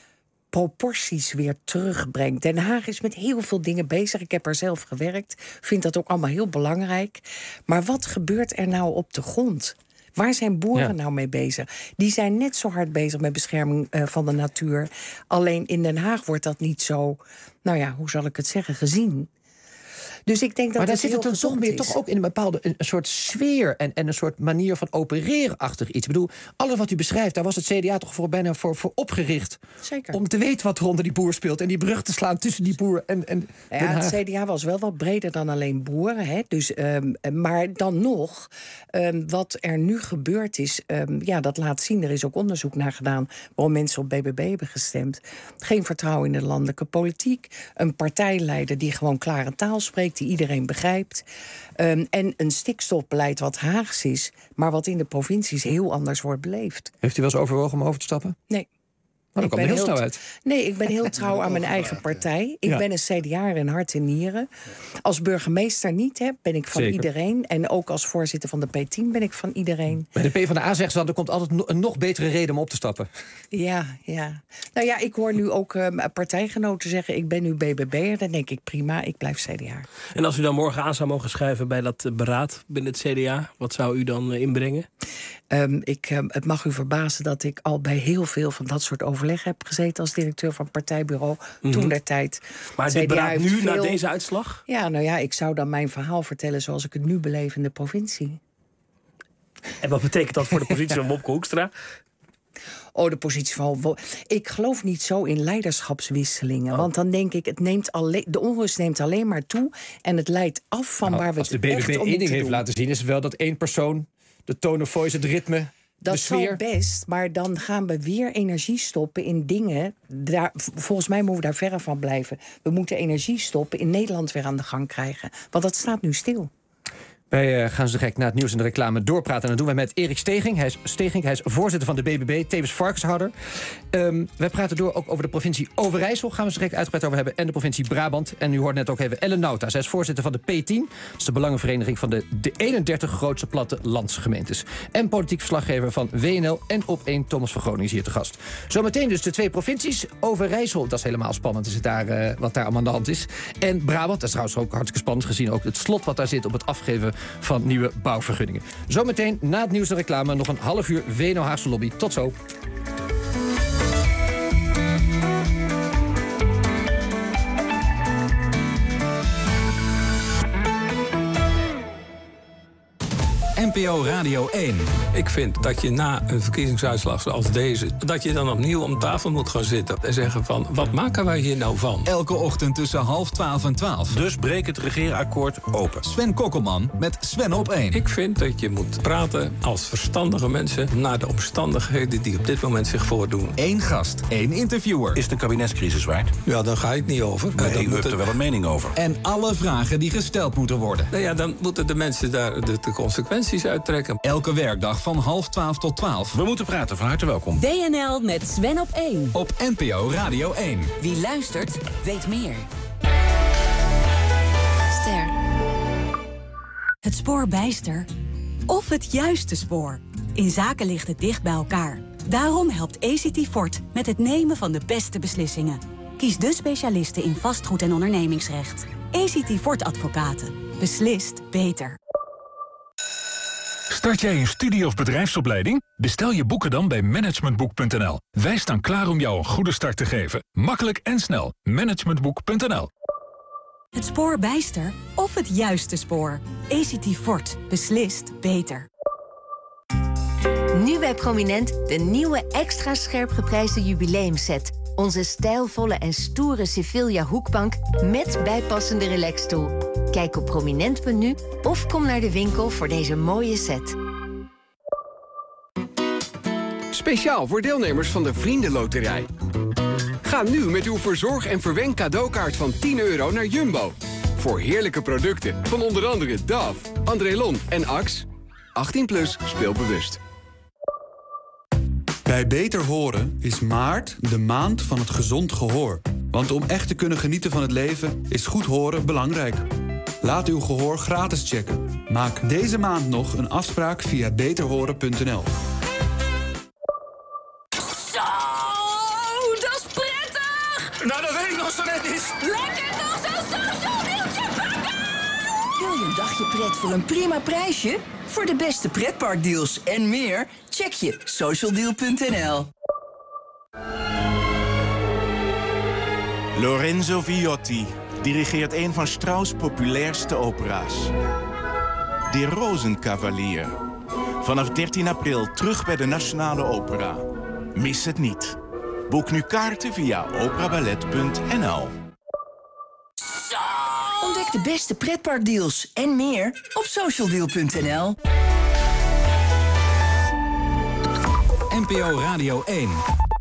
proporties weer terugbrengt. Den Haag is met heel veel dingen bezig. Ik heb er zelf gewerkt. Vind dat ook allemaal heel belangrijk. Maar wat gebeurt er nou op de grond? Waar zijn boeren ja. nou mee bezig? Die zijn net zo hard bezig met bescherming uh, van de natuur. Alleen in Den Haag wordt dat niet zo, nou ja, hoe zal ik het zeggen, gezien. Dus ik denk dat maar daar het zit het toch meer is. toch ook in een bepaalde een, een soort sfeer en, en een soort manier van opereren achter iets. Ik bedoel, alles wat u beschrijft, daar was het C D A toch voor bijna voor, voor opgericht. Zeker. Om te weten wat er onder die boer speelt en die brug te slaan tussen die boer en, en ja, het C D A was wel wat breder dan alleen boeren. Hè? Dus, um, maar dan nog, um, wat er nu gebeurd is, um, ja, dat laat zien. Er is ook onderzoek naar gedaan waarom mensen op B B B hebben gestemd. Geen vertrouwen in de landelijke politiek. Een partijleider die gewoon klare taal spreekt, die iedereen begrijpt. Um, en een stikstofbeleid wat Haags is, maar wat in de provincies heel anders wordt beleefd. Heeft u wel eens overwogen om over te stappen? Nee. Maar dan komt er heel snel uit. Nee, ik ben heel trouw aan mijn eigen partij. Ik ja. ben een C D A'er in hart en nieren. Als burgemeester niet, hè, ben ik van Zeker. iedereen. En ook als voorzitter van de P tien ben ik van iedereen. Bij de PvdA zegt ze dan, er komt altijd een nog betere reden om op te stappen. Ja, ja. Nou ja, ik hoor nu ook uh, partijgenoten zeggen, ik ben nu B B B'er. Dan denk ik, prima, ik blijf C D A. En als u dan morgen aan zou mogen schrijven bij dat beraad binnen het C D A, wat zou u dan uh, inbrengen? Um, ik, um, het mag u verbazen dat ik al bij heel veel van dat soort overleg heb gezeten als directeur van partijbureau mm-hmm. toen der tijd. Maar dit beraad nu, veel... na deze uitslag? Ja, nou ja, ik zou dan mijn verhaal vertellen zoals ik het nu beleef in de provincie. En wat betekent dat voor de positie van Wopke Hoekstra? Oh, de positie van... Ik geloof niet zo in leiderschapswisselingen. Oh. Want dan denk ik, het neemt alleen, de onrust neemt alleen maar toe en het leidt af van nou, waar we het echt om moeten doen. Als de B B B één ding heeft laten zien, is het wel dat één persoon de tone of voice, het ritme, dat de sfeer. zal best, maar dan gaan we weer energie stoppen in dingen. Daar, volgens mij moeten we daar verre van blijven. We moeten energie stoppen in Nederland weer aan de gang krijgen. Want dat staat nu stil. Wij uh, gaan zo direct na het nieuws en de reclame doorpraten. En dat doen wij met Erik Steging. Hij is, Steging, hij is voorzitter van de B B B, tevens varkenshouder. Um, wij praten door ook over de provincie Overijssel. Gaan we zo direct uitgebreid over hebben. En de provincie Brabant. En u hoort net ook even Ellen Nauta. Zij is voorzitter van de P tien. Dat is de belangenvereniging van de, de eenendertig grootste plattelandsgemeentes. En politiek verslaggever van W N L en Op één Thomas van Groningen is hier te gast. Zometeen dus de twee provincies. Overijssel, dat is helemaal spannend. Is het daar, uh, wat daar allemaal aan de hand is. En Brabant, dat is trouwens ook hartstikke spannend gezien. Ook het slot wat daar zit op het afgeven van nieuwe bouwvergunningen. Zometeen na het nieuws en reclame nog een half uur W N L Haagse Lobby. Tot zo. N P O Radio één. Ik vind dat je na een verkiezingsuitslag zoals deze, dat je dan opnieuw om tafel moet gaan zitten en zeggen van, wat maken wij hier nou van? Elke ochtend tussen half twaalf en twaalf. Dus breek het regeerakkoord open. Sven Kokkelman met Sven op één. Ik vind dat je moet praten als verstandige mensen naar de omstandigheden die op dit moment zich voordoen. Eén gast, één interviewer. Is de kabinetscrisis waard? Ja, daar ga ik niet over. Maar nee, u hebt er wel een mening over. En alle vragen die gesteld moeten worden. Nou ja, dan moeten de mensen daar de, de consequenties uittrekken. Elke werkdag van half twaalf tot twaalf. We moeten praten, van harte welkom. W N L met Sven op één. Op N P O Radio één. Wie luistert, weet meer. Ster. Het spoor bijster. Of het juiste spoor. In zaken ligt het dicht bij elkaar. Daarom helpt A C T Fort met het nemen van de beste beslissingen. Kies de specialisten in vastgoed en ondernemingsrecht. A C T Fort Advocaten. Beslist beter. Start jij een studie- of bedrijfsopleiding? Bestel je boeken dan bij managementboek punt n l. Wij staan klaar om jou een goede start te geven. Makkelijk en snel. managementboek punt n l. Het spoor bijster of het juiste spoor. A C T Fort. Beslist beter. Nu bij Prominent de nieuwe extra scherp geprijsde jubileumset. Onze stijlvolle en stoere Sevilla hoekbank met bijpassende relaxstoel. Kijk op prominent punt n u of kom naar de winkel voor deze mooie set. Speciaal voor deelnemers van de Vriendenloterij. Ga nu met uw verzorg- en verwen cadeaukaart van tien euro naar Jumbo. Voor heerlijke producten van onder andere Dove, Andrelon en Axe. achttien plus, speel bewust. Bij Beter Horen is maart de maand van het gezond gehoor. Want om echt te kunnen genieten van het leven is goed horen belangrijk. Laat uw gehoor gratis checken. Maak deze maand nog een afspraak via beter horen punt n l. Zo, dat is prettig! Nou, dat weet ik nog zo net niet. Lekker toch zo'n social deeltje pakken! Wil je een dagje pret voor een prima prijsje? Voor de beste pretparkdeals en meer, check je socialdeal punt n l. Lorenzo Viotti dirigeert een van Strauss' populairste opera's. De Rozenkavalier. Vanaf dertien april terug bij de Nationale Opera. Mis het niet. Boek nu kaarten via operaballet punt n l. Ontdek de beste pretparkdeals en meer op socialdeal punt n l. N P O Radio één.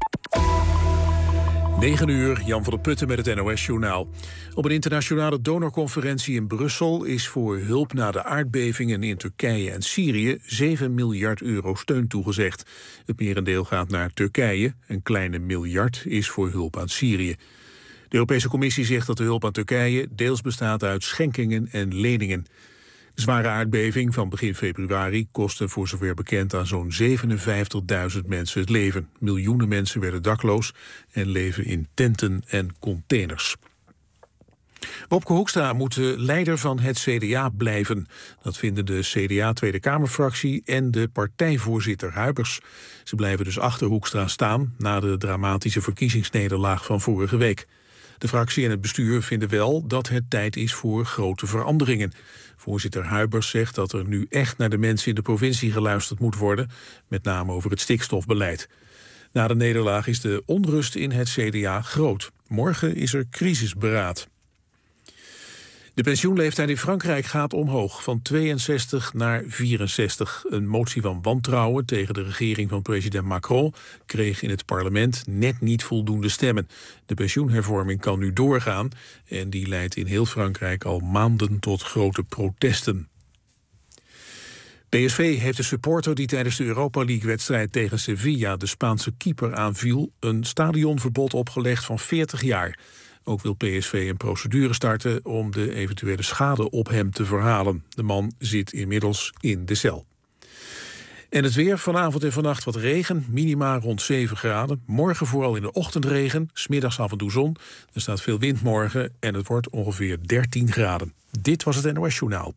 negen uur, Jan van der Putten met het N O S-journaal. Op een internationale donorconferentie in Brussel is voor hulp na de aardbevingen in Turkije en Syrië zeven miljard euro steun toegezegd. Het merendeel gaat naar Turkije, een kleine miljard is voor hulp aan Syrië. De Europese Commissie zegt dat de hulp aan Turkije deels bestaat uit schenkingen en leningen. De zware aardbeving van begin februari kostte voor zover bekend aan zo'n zevenenvijftigduizend mensen het leven. Miljoenen mensen werden dakloos en leven in tenten en containers. Wopke Hoekstra moet de leider van het C D A blijven. Dat vinden de C D A Tweede Kamerfractie en de partijvoorzitter Huibers. Ze blijven dus achter Hoekstra staan na de dramatische verkiezingsnederlaag van vorige week. De fractie en het bestuur vinden wel dat het tijd is voor grote veranderingen. Voorzitter Huibers zegt dat er nu echt naar de mensen in de provincie geluisterd moet worden, met name over het stikstofbeleid. Na de nederlaag is de onrust in het C D A groot. Morgen is er crisisberaad. De pensioenleeftijd in Frankrijk gaat omhoog, van tweeënzestig naar vierenzestig. Een motie van wantrouwen tegen de regering van president Macron kreeg in het parlement net niet voldoende stemmen. De pensioenhervorming kan nu doorgaan en die leidt in heel Frankrijk al maanden tot grote protesten. P S V heeft de supporter die tijdens de Europa League-wedstrijd tegen Sevilla de Spaanse keeper aanviel een stadionverbod opgelegd van veertig jaar. Ook wil P S V een procedure starten om de eventuele schade op hem te verhalen. De man zit inmiddels in de cel. En het weer, vanavond en vannacht wat regen, minima rond zeven graden. Morgen vooral in de ochtend regen, 's middags af en toe zon. Er staat veel wind morgen en het wordt ongeveer dertien graden. Dit was het N O S-journaal.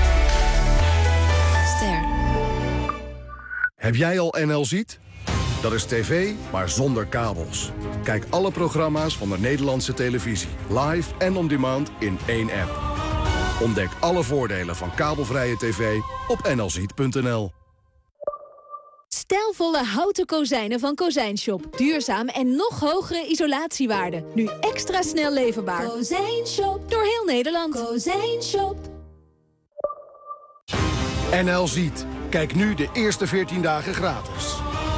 Ster. Heb jij al N L Ziet? Dat is tv, maar zonder kabels. Kijk alle programma's van de Nederlandse televisie. Live en on demand in één app. Ontdek alle voordelen van kabelvrije tv op n l ziet punt n l. Stijlvolle houten kozijnen van Kozijnshop. Duurzaam en nog hogere isolatiewaarde. Nu extra snel leverbaar. Kozijnshop. Door heel Nederland. Kozijnshop. N L Ziet. Kijk nu de eerste veertien dagen gratis.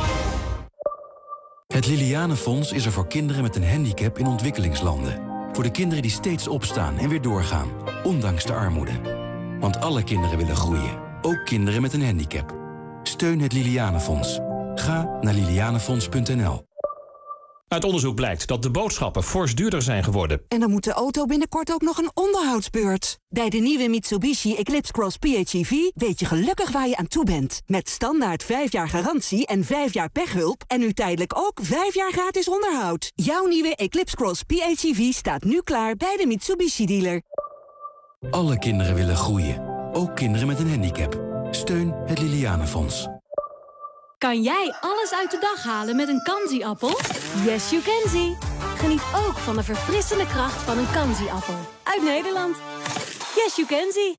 Het Lilianenfonds is er voor kinderen met een handicap in ontwikkelingslanden. Voor de kinderen die steeds opstaan en weer doorgaan, ondanks de armoede. Want alle kinderen willen groeien, ook kinderen met een handicap. Steun het Lilianenfonds. Ga naar lilianenfonds punt n l. Uit onderzoek blijkt dat de boodschappen fors duurder zijn geworden. En dan moet de auto binnenkort ook nog een onderhoudsbeurt. Bij de nieuwe Mitsubishi Eclipse Cross P H E V weet je gelukkig waar je aan toe bent. Met standaard vijf jaar garantie en vijf jaar pechhulp. En nu tijdelijk ook vijf jaar gratis onderhoud. Jouw nieuwe Eclipse Cross P H E V staat nu klaar bij de Mitsubishi dealer. Alle kinderen willen groeien, ook kinderen met een handicap. Steun het Lilianenfonds. Kan jij alles uit de dag halen met een Kanzi-appel? Yes, you can see. Geniet ook van de verfrissende kracht van een Kanzi-appel. Uit Nederland. Yes, you can see.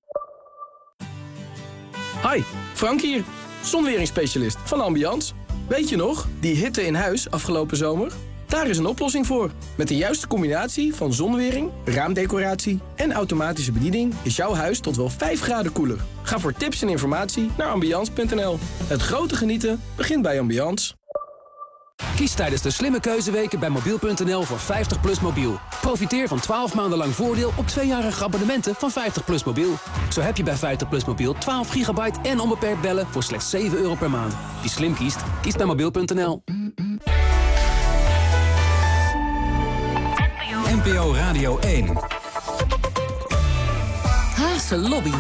Hi, Frank hier. Zonweringsspecialist van Ambiance. Weet je nog, die hitte in huis afgelopen zomer? Daar is een oplossing voor. Met de juiste combinatie van zonwering, raamdecoratie en automatische bediening is jouw huis tot wel vijf graden koeler. Ga voor tips en informatie naar ambiance punt n l. Het grote genieten begint bij Ambiance. Kies tijdens de slimme keuzeweken bij mobiel punt n l voor vijftig plus mobiel. Profiteer van twaalf maanden lang voordeel op tweejarige abonnementen van vijftig plus mobiel. Zo heb je bij vijftig plus mobiel twaalf gigabyte en onbeperkt bellen voor slechts zeven euro per maand. Wie slim kiest, kiest bij mobiel punt n l. N P O Radio één. Haagse Lobby.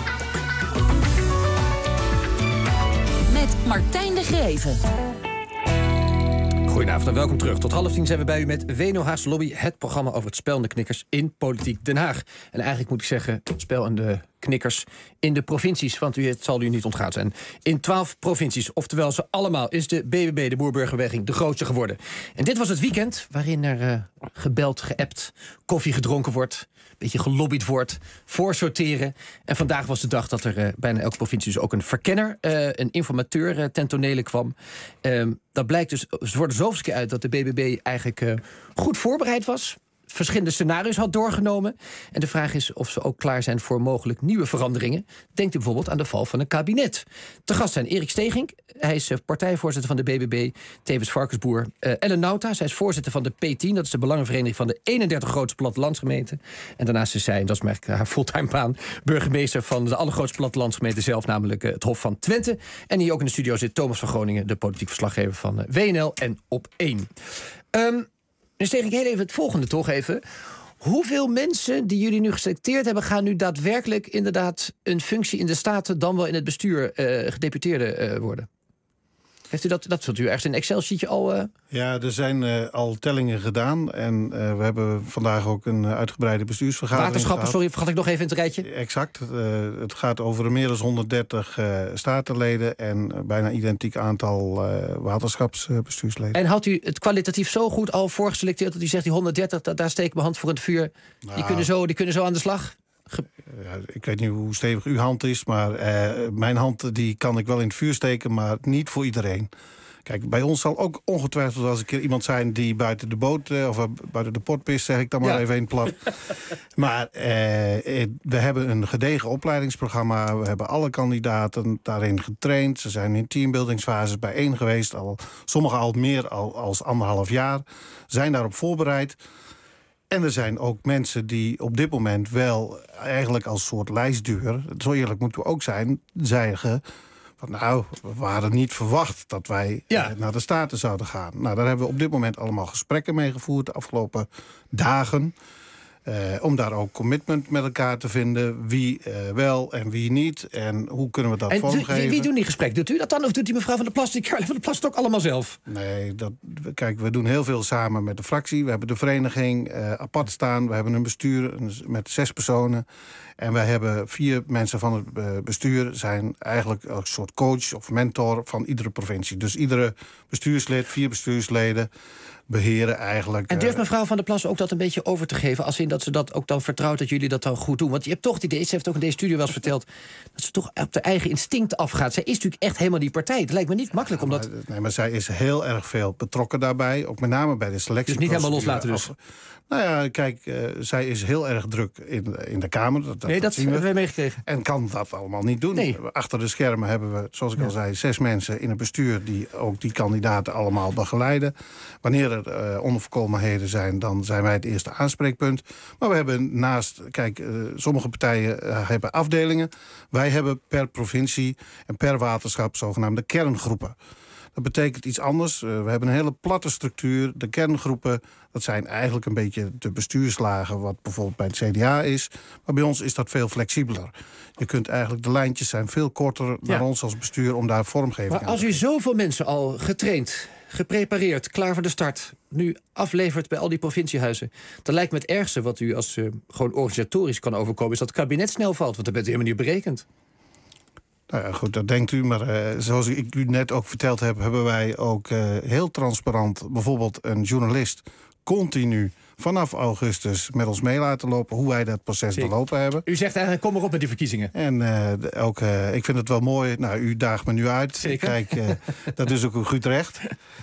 Met Martijn de Greven. Goedenavond en welkom terug. Tot half tien zijn we bij u met W N O Haagse Lobby, het programma over het spel en de knikkers in Politiek Den Haag. En eigenlijk moet ik zeggen, het spel en de knikkers in de provincies, want u, het zal u niet ontgaan zijn. In twaalf provincies, oftewel ze allemaal, is de B B B, de Boer-Burgerbeweging, de grootste geworden. En dit was het weekend waarin er uh, gebeld, geappt, koffie gedronken wordt, een beetje gelobbyd wordt, voorsorteren. En vandaag was de dag dat er uh, bijna elke provincie dus ook een verkenner, uh, een informateur uh, ten tonele kwam. Um, dat blijkt dus voor de zoveelste keer uit dat de B B B eigenlijk uh, goed voorbereid was. Verschillende scenario's had doorgenomen. En de vraag is of ze ook klaar zijn voor mogelijk nieuwe veranderingen. Denkt u bijvoorbeeld aan de val van een kabinet. Te gast zijn Erik Stegink. Hij is partijvoorzitter van de B B B, tevens varkensboer. Uh, Ellen Nauta, zij is voorzitter van de P tien. Dat is de belangenvereniging van de eenendertig grootste plattelandsgemeenten. En daarnaast is zij, en dat is eigenlijk haar fulltime baan, burgemeester van de allergrootste plattelandsgemeente zelf, namelijk uh, het Hof van Twente. En hier ook in de studio zit Thomas van Groningen, de politiek verslaggever van uh, W N L en Op één. Um, Dus tegen ik heel even het volgende toch even. Hoeveel mensen die jullie nu geselecteerd hebben, gaan nu daadwerkelijk inderdaad een functie in de Staten, dan wel in het bestuur, uh, gedeputeerde uh, worden? Heeft u dat, dat zult u ergens in een Excel-sheetje al... Uh... Ja, er zijn uh, al tellingen gedaan. En uh, we hebben vandaag ook een uitgebreide bestuursvergadering Waterschappen, gehad. sorry, vergat ik nog even in het rijtje. Exact. Uh, het gaat over meer dan honderddertig uh, statenleden en uh, bijna identiek aantal uh, waterschapsbestuursleden. En had u het kwalitatief zo goed al voorgeselecteerd dat u zegt die honderddertig, da- daar steek ik mijn hand voor in het vuur. Nou, die, kunnen zo, die kunnen zo aan de slag? Ge- ja, ik weet niet hoe stevig uw hand is, maar uh, mijn hand die kan ik wel in het vuur steken, maar niet voor iedereen. Kijk, bij ons zal ook ongetwijfeld als een keer iemand zijn die buiten de boot, uh, of uh, buiten de pot pist, zeg ik dan maar ja. even in plat. Maar uh, we hebben een gedegen opleidingsprogramma. We hebben alle kandidaten daarin getraind. Ze zijn in teambuildingsfases bijeen geweest. Al, sommigen al meer al, als anderhalf jaar. Zijn daarop voorbereid. En er zijn ook mensen die op dit moment wel eigenlijk als soort lijstduur, zo eerlijk moeten we ook zijn, zeggen van nou, we hadden niet verwacht dat wij ja. eh, naar de Staten zouden gaan. Nou, daar hebben we op dit moment allemaal gesprekken mee gevoerd de afgelopen dagen. Uh, om daar ook commitment met elkaar te vinden. Wie uh, wel en wie niet. En hoe kunnen we dat en vormgeven. Wie, wie doen die gesprekken? Doet u dat dan? Of doet die mevrouw van der Plas, die Carla van der Plas het ook allemaal zelf? Nee, dat, kijk, we doen heel veel samen met de fractie. We hebben de vereniging uh, apart staan. We hebben een bestuur met zes personen. En wij hebben vier mensen van het uh, bestuur zijn eigenlijk een soort coach of mentor van iedere provincie. Dus iedere bestuurslid, vier bestuursleden, beheren eigenlijk. En durft mevrouw van der Plas ook dat een beetje over te geven, als in dat ze dat ook dan vertrouwt dat jullie dat dan goed doen? Want je hebt toch het idee, ze heeft ook in deze studio wel eens verteld, dat ze toch op de eigen instinct afgaat. Zij is natuurlijk echt helemaal die partij. Het lijkt me niet makkelijk ja, om maar, dat... Nee, maar zij is heel erg veel betrokken daarbij. Ook met name bij de selectie. Dus niet helemaal loslaten dus? Af, nou ja, kijk, uh, zij is heel erg druk in, in de Kamer. Dat, dat, nee, dat, dat zien we. hebben wij meegekregen. En kan dat allemaal niet doen. Nee. Achter de schermen hebben we, zoals ik ja. al zei, zes mensen in het bestuur die ook die kandidaten allemaal begeleiden. Wanneer er uh, onvolkomenheden zijn, dan zijn wij het eerste aanspreekpunt. Maar we hebben naast, kijk, uh, sommige partijen uh, hebben afdelingen. Wij hebben per provincie en per waterschap zogenaamde kerngroepen. Dat betekent iets anders. Uh, we hebben een hele platte structuur. De kerngroepen, dat zijn eigenlijk een beetje de bestuurslagen, wat bijvoorbeeld bij het C D A is. Maar bij ons is dat veel flexibeler. Je kunt eigenlijk, de lijntjes zijn veel korter ja. naar ons als bestuur om daar vormgeving maar aan te als u geven. zoveel mensen al getraind, geprepareerd, klaar voor de start, nu aflevert bij al die provinciehuizen, dan lijkt me het ergste wat u als uh, gewoon organisatorisch kan overkomen, is dat het kabinet snel valt, want dat bent u helemaal niet berekend. Nou ja, goed, dat denkt u. Maar uh, zoals ik u net ook verteld heb, hebben wij ook uh, heel transparant bijvoorbeeld een journalist continu vanaf augustus met ons mee laten lopen hoe wij dat proces Zeker. belopen hebben. U zegt eigenlijk, kom maar op met die verkiezingen. En uh, ook, uh, ik vind het wel mooi. Nou, u daagt me nu uit. Zeker. Kijk, uh, dat is ook een goed recht.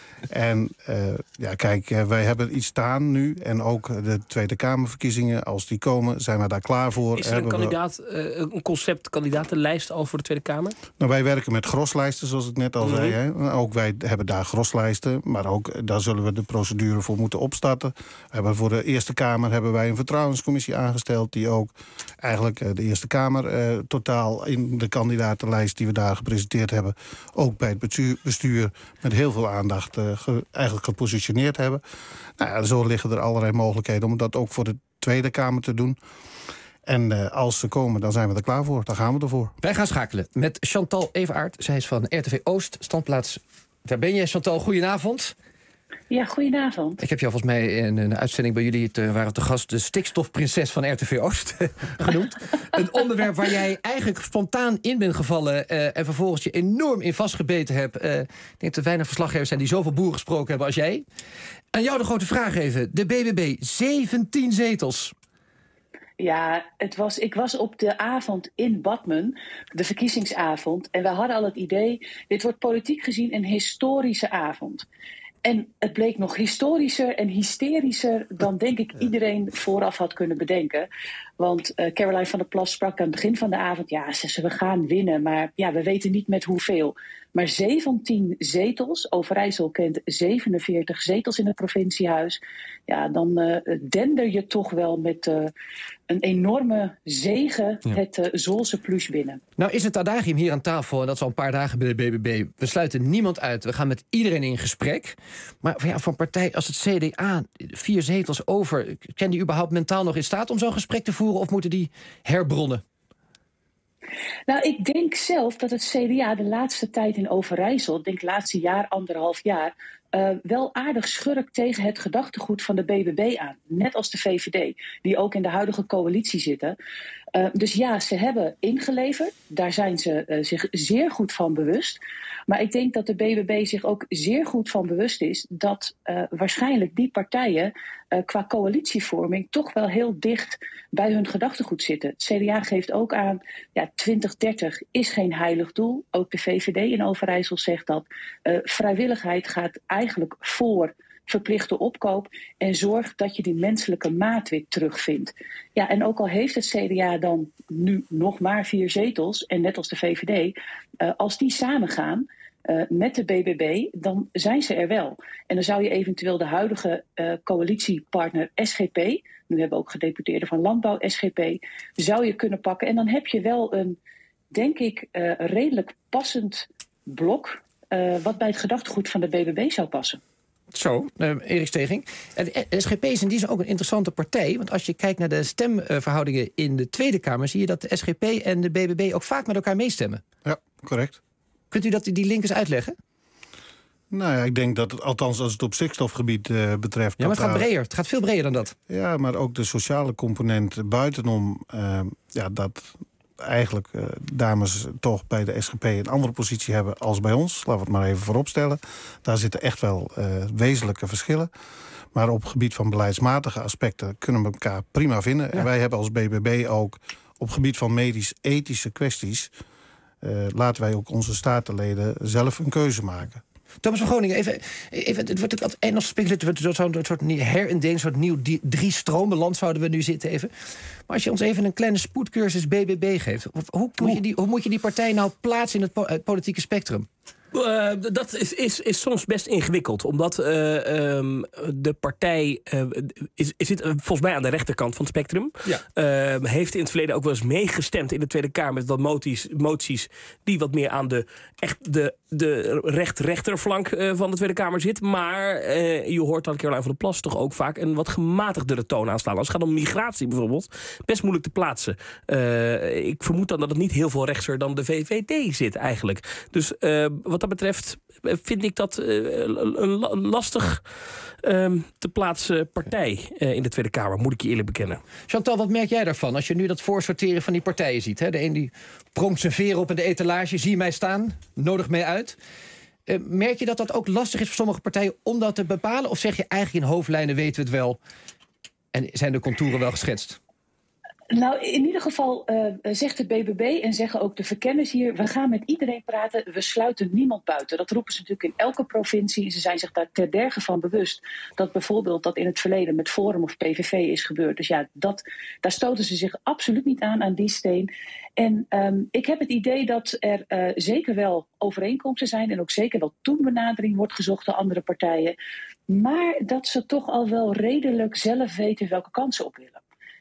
En uh, ja, kijk, uh, wij hebben iets staan nu. En ook de Tweede Kamerverkiezingen, als die komen, zijn we daar klaar voor. Is er een, kandidaat, uh, een concept kandidatenlijst al voor de Tweede Kamer? Nou, wij werken met groslijsten, zoals ik net al Mm-hmm. zei. Hè. Ook wij hebben daar groslijsten, maar ook daar zullen we de procedure voor moeten opstarten. We hebben voor de Eerste Kamer hebben wij een vertrouwenscommissie aangesteld, die ook eigenlijk uh, de Eerste Kamer uh, totaal in de kandidatenlijst die we daar gepresenteerd hebben, ook bij het bestuur, bestuur met heel veel aandacht uh, ge, eigenlijk gepositioneerd hebben. Nou ja, zo liggen er allerlei mogelijkheden om dat ook voor de Tweede Kamer te doen. En uh, als ze komen, dan zijn we er klaar voor. Dan gaan we ervoor. Wij gaan schakelen met Chantal Everaert. Zij is van R T V Oost, standplaats. Daar ben je, Chantal. Goedenavond. Ja, goedenavond. Ik heb jou volgens mij in een uitzending bij jullie te, waren te gast... de stikstofprinses van R T V Oost genoemd. Een onderwerp waar jij eigenlijk spontaan in bent gevallen... Uh, en vervolgens je enorm in vastgebeten hebt. Uh, ik denk dat er weinig verslaggevers zijn die zoveel boeren gesproken hebben als jij. Aan jou de grote vraag even. De B B B, zeventien zetels. Ja, het was, ik was op de avond in Badmen, de verkiezingsavond... en we hadden al het idee, dit wordt politiek gezien een historische avond... En het bleek nog historischer en hysterischer dan denk ik iedereen vooraf had kunnen bedenken. Want uh, Caroline van der Plas sprak aan het begin van de avond... ja, ze, ze, we gaan winnen, maar ja, we weten niet met hoeveel. Maar zeventien zetels, Overijssel kent zevenenveertig zetels in het provinciehuis... ja, dan uh, dender je toch wel met uh, een enorme zege ja. het uh, Zwolse plus binnen. Nou is het adagium hier aan tafel, en dat is al een paar dagen bij de B B B... we sluiten niemand uit, we gaan met iedereen in gesprek. Maar ja, voor een partij als het C D A, vier zetels over... zijn die überhaupt mentaal nog in staat om zo'n gesprek te voeren... of moeten die herbronnen? Nou, ik denk zelf dat het C D A de laatste tijd in Overijssel... ik denk het laatste jaar, anderhalf jaar... Uh, wel aardig schurkt tegen het gedachtegoed van de B B B aan. Net als de V V D, die ook in de huidige coalitie zitten. Uh, dus ja, ze hebben ingeleverd. Daar zijn ze uh, zich zeer goed van bewust. Maar ik denk dat de B B B zich ook zeer goed van bewust is... dat uh, waarschijnlijk die partijen uh, qua coalitievorming... toch wel heel dicht bij hun gedachtegoed zitten. Het C D A geeft ook aan, ja, twintig dertig is geen heilig doel. Ook de V V D in Overijssel zegt dat. Uh, vrijwilligheid gaat eigenlijk voor verplichte opkoop... en zorg dat je die menselijke maat weer terugvindt. Ja, en ook al heeft het C D A dan nu nog maar vier zetels... en net als de V V D, uh, als die samengaan... Uh, met de B B B, dan zijn ze er wel. En dan zou je eventueel de huidige uh, coalitiepartner S G P... nu hebben we ook gedeputeerden van Landbouw, S G P... zou je kunnen pakken. En dan heb je wel een, denk ik, uh, redelijk passend blok... Uh, wat bij het gedachtegoed van de B B B zou passen. Zo, uh, Erik Steging. De S G P is in die zin ook een interessante partij. Want als je kijkt naar de stemverhoudingen in de Tweede Kamer... zie je dat de S G P en de B B B ook vaak met elkaar meestemmen. Ja, correct. Kunt u dat, die link eens uitleggen? Nou ja, ik denk dat, het, althans als het op stikstofgebied uh, betreft... Ja, maar het gaat daar, breder. Het gaat veel breder dan dat. Ja, maar ook de sociale component buitenom... Uh, ja, dat eigenlijk uh, dames toch bij de S G P een andere positie hebben als bij ons. Laten we het maar even vooropstellen. Daar zitten echt wel uh, wezenlijke verschillen. Maar op het gebied van beleidsmatige aspecten kunnen we elkaar prima vinden. Ja. En wij hebben als B B B ook op het gebied van medisch-ethische kwesties... Uh, laten wij ook onze statenleden zelf een keuze maken. Thomas van Groningen, even, even, het wordt ook altijd Engels spelen. Het wordt zo'n soort herindeling, een soort nieuw drie-stromenland zouden we nu zitten even. Maar als je ons even een kleine spoedcursus B B B geeft... hoe moet je die, hoe moet je die partij nou plaatsen in het, po- het politieke spectrum? Uh, dat is, is, is soms best ingewikkeld. Omdat uh, um, de partij uh, is, is zit volgens mij aan de rechterkant van het spectrum. Ja. Uh, heeft in het verleden ook wel eens meegestemd in de Tweede Kamer... met wat moties, moties die wat meer aan de, echt de, de recht-rechterflank uh, van de Tweede Kamer zit. Maar uh, je hoort dat Caroline van der Plas toch ook vaak... een wat gematigdere toon aanslaan. Als het gaat om migratie bijvoorbeeld, best moeilijk te plaatsen. Uh, ik vermoed dan dat het niet heel veel rechtser dan de V V D zit eigenlijk. Dus uh, wat Wat dat betreft vind ik dat uh, een lastig uh, te plaatsen partij uh, in de Tweede Kamer, moet ik je eerlijk bekennen. Chantal, wat merk jij daarvan als je nu dat voorsorteren van die partijen ziet? Hè? De een die pronkt zijn veren op in de etalage, zie mij staan, nodig mij uit. Uh, merk je dat dat ook lastig is voor sommige partijen om dat te bepalen? Of zeg je eigenlijk in hoofdlijnen weten we het wel en zijn de contouren wel geschetst? Nou, in ieder geval uh, zegt de B B B en zeggen ook de verkenners hier... we gaan met iedereen praten, we sluiten niemand buiten. Dat roepen ze natuurlijk in elke provincie. Ze zijn zich daar terderge van bewust... dat bijvoorbeeld dat in het verleden met Forum of P V V is gebeurd. Dus ja, dat, daar stoten ze zich absoluut niet aan, aan die steen. En um, ik heb het idee dat er uh, zeker wel overeenkomsten zijn... en ook zeker wel toenbenadering wordt gezocht door andere partijen. Maar dat ze toch al wel redelijk zelf weten welke kant ze op willen.